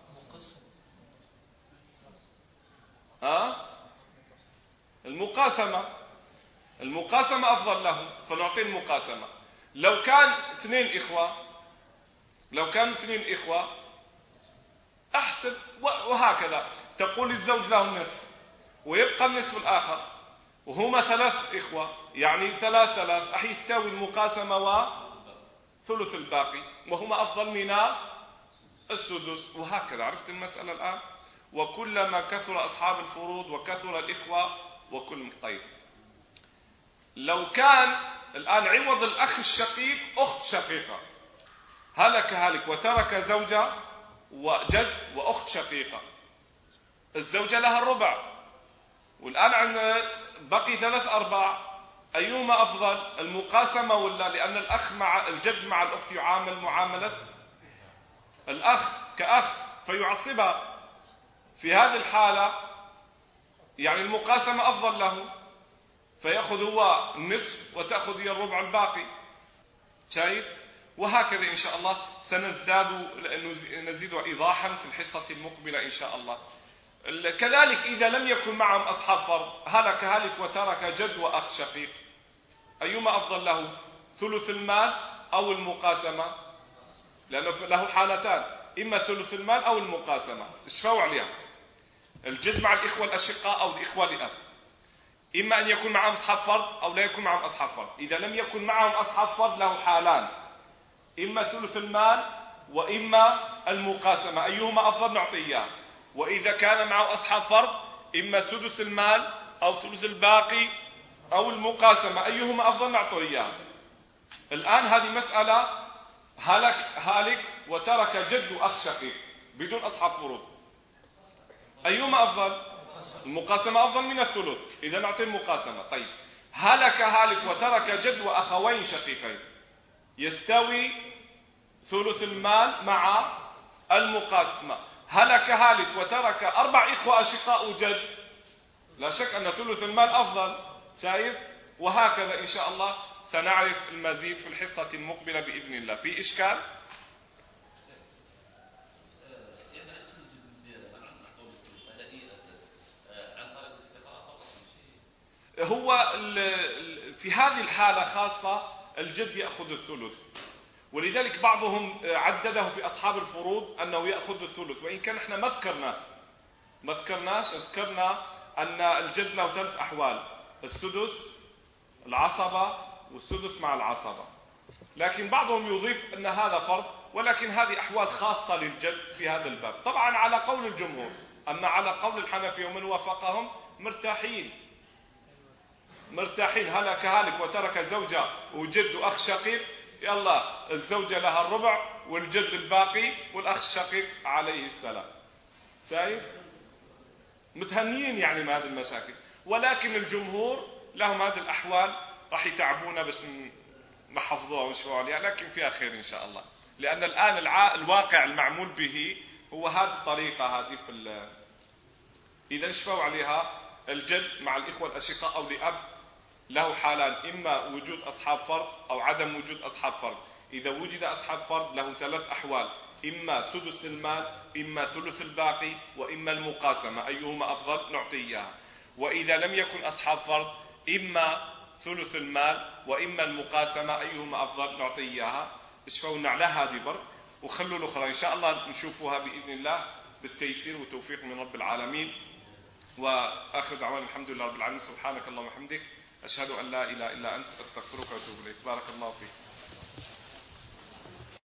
المقاسمة أفضل له، فنعطي المقاسمة. لو كان 2 إخوة أحسب، وهكذا تقول الزوج له النصف ويبقى النصف الآخر، وهما 3 إخوة، يعني 3 أحي يستوي المقاسمة وثلث الباقي، وهما أفضل من السدس. وهكذا. عرفت المسألة الآن؟ وكلما كثر أصحاب الفروض وكثر الإخوة وكل طيب. لو كان الآن عوض الأخ الشقيق أخت شقيقة، هلك هالك وترك زوجة وجد وأخت شقيقة، الزوجة لها الربع، والآن عندنا بقي 3/4. أيهما أفضل؟ المقاسمة ولا؟ لأن الأخ مع الجد مع الأخت يعامل معاملة الأخ كأخ فيعصبها. في هذه الحالة يعني المقاسمة أفضل له، فيأخذ هو النصف وتأخذ هي الربع الباقي. شايف؟ وهكذا إن شاء الله نزيد إيضاحا في الحصة المقبلة إن شاء الله. كذلك إذا لم يكن معهم أصحاب فرض، هلك هالك وترك جد وأخ شقيق، أيما أفضل له؟ ثلث المال أو المقاسمة؟ لأنه له حالتان: إما ثلث المال أو المقاسمة. اشفوا عليها. الجد مع الإخوة الأشقاء أو الإخوة لأب، إما أن يكون معهم أصحاب فرض أو لا يكون معهم أصحاب فرض. إذا لم يكن معهم أصحاب فرض له حالان: إما ثلث المال وإما المقاسمة. أيهما أفضل؟ نعطي إياه. وإذا كان معه أصحاب فرض إما سدس المال أو ثلث الباقي أو المقاسمة. أيهما أفضل؟ نعطي إياه. الآن هذه مسألة هالك وترك جد وأخ شقيق بدون أصحاب فروض، أيهما أفضل؟ المقاسمة أفضل من الثلث، إذا نعطي المقاسمة. طيب، هلك هالك وترك جد وأخوين شقيقين، يستوي ثلث المال مع المقاسمة. هلك هالك وترك 4 إخوة أشقاء جد، لا شك أن ثلث المال أفضل. شايف؟ وهكذا إن شاء الله سنعرف المزيد في الحصة المقبلة بإذن الله. في إشكال؟ هو في هذه الحالة خاصة الجد يأخذ الثلث، ولذلك بعضهم عدده في أصحاب الفروض أنه يأخذ الثلث، وإن كان احنا ما ذكرناش ذكرنا أن الجد له 3 أحوال: السدس، العصبة، والسدس مع العصبة. لكن بعضهم يضيف أن هذا فرض، ولكن هذه أحوال خاصة للجد في هذا الباب، طبعا على قول الجمهور. أما على قول الحنفية ومن وافقهم مرتاحين. هلك هالك وترك زوجة وجد وأخ شقيق، يلا الزوجة لها الربع والجد الباقي والأخ الشقيق عليه السلام. شايف؟ متهنيين يعني من هذه المشاكل. ولكن الجمهور لهم هذه الأحوال راح يتعبونا بس نحفظوها ونشوفوا عليها، لكن فيها خير إن شاء الله، لأن الآن الواقع المعمول به هو هذه الطريقة هذه إذا نشفوا عليها. الجد مع الإخوة الأشقاء أو لأب له حالان: إما وجود أصحاب فرض أو عدم وجود أصحاب فرض. إذا وجد أصحاب فرض له 3 أحوال: إما سدس المال، إما ثلث الباقي، وإما المقاسمة. أيهما أفضل؟ نعطي إياها. وإذا لم يكن أصحاب فرض إما ثلث المال وإما المقاسمة. أيهما أفضل؟ نعطي إياها. اشفونا على هذه برك وخلوا الأخرى إن شاء الله نشوفها بإذن الله بالتيسير والتوفيق من رب العالمين. وآخر دعوانا الحمد لله رب العالمين. سبحانك اللهم وبحمدك، أشهد أن لا إله إلا أنت، أستغفرك وأتوب إليك. بارك الله فيك.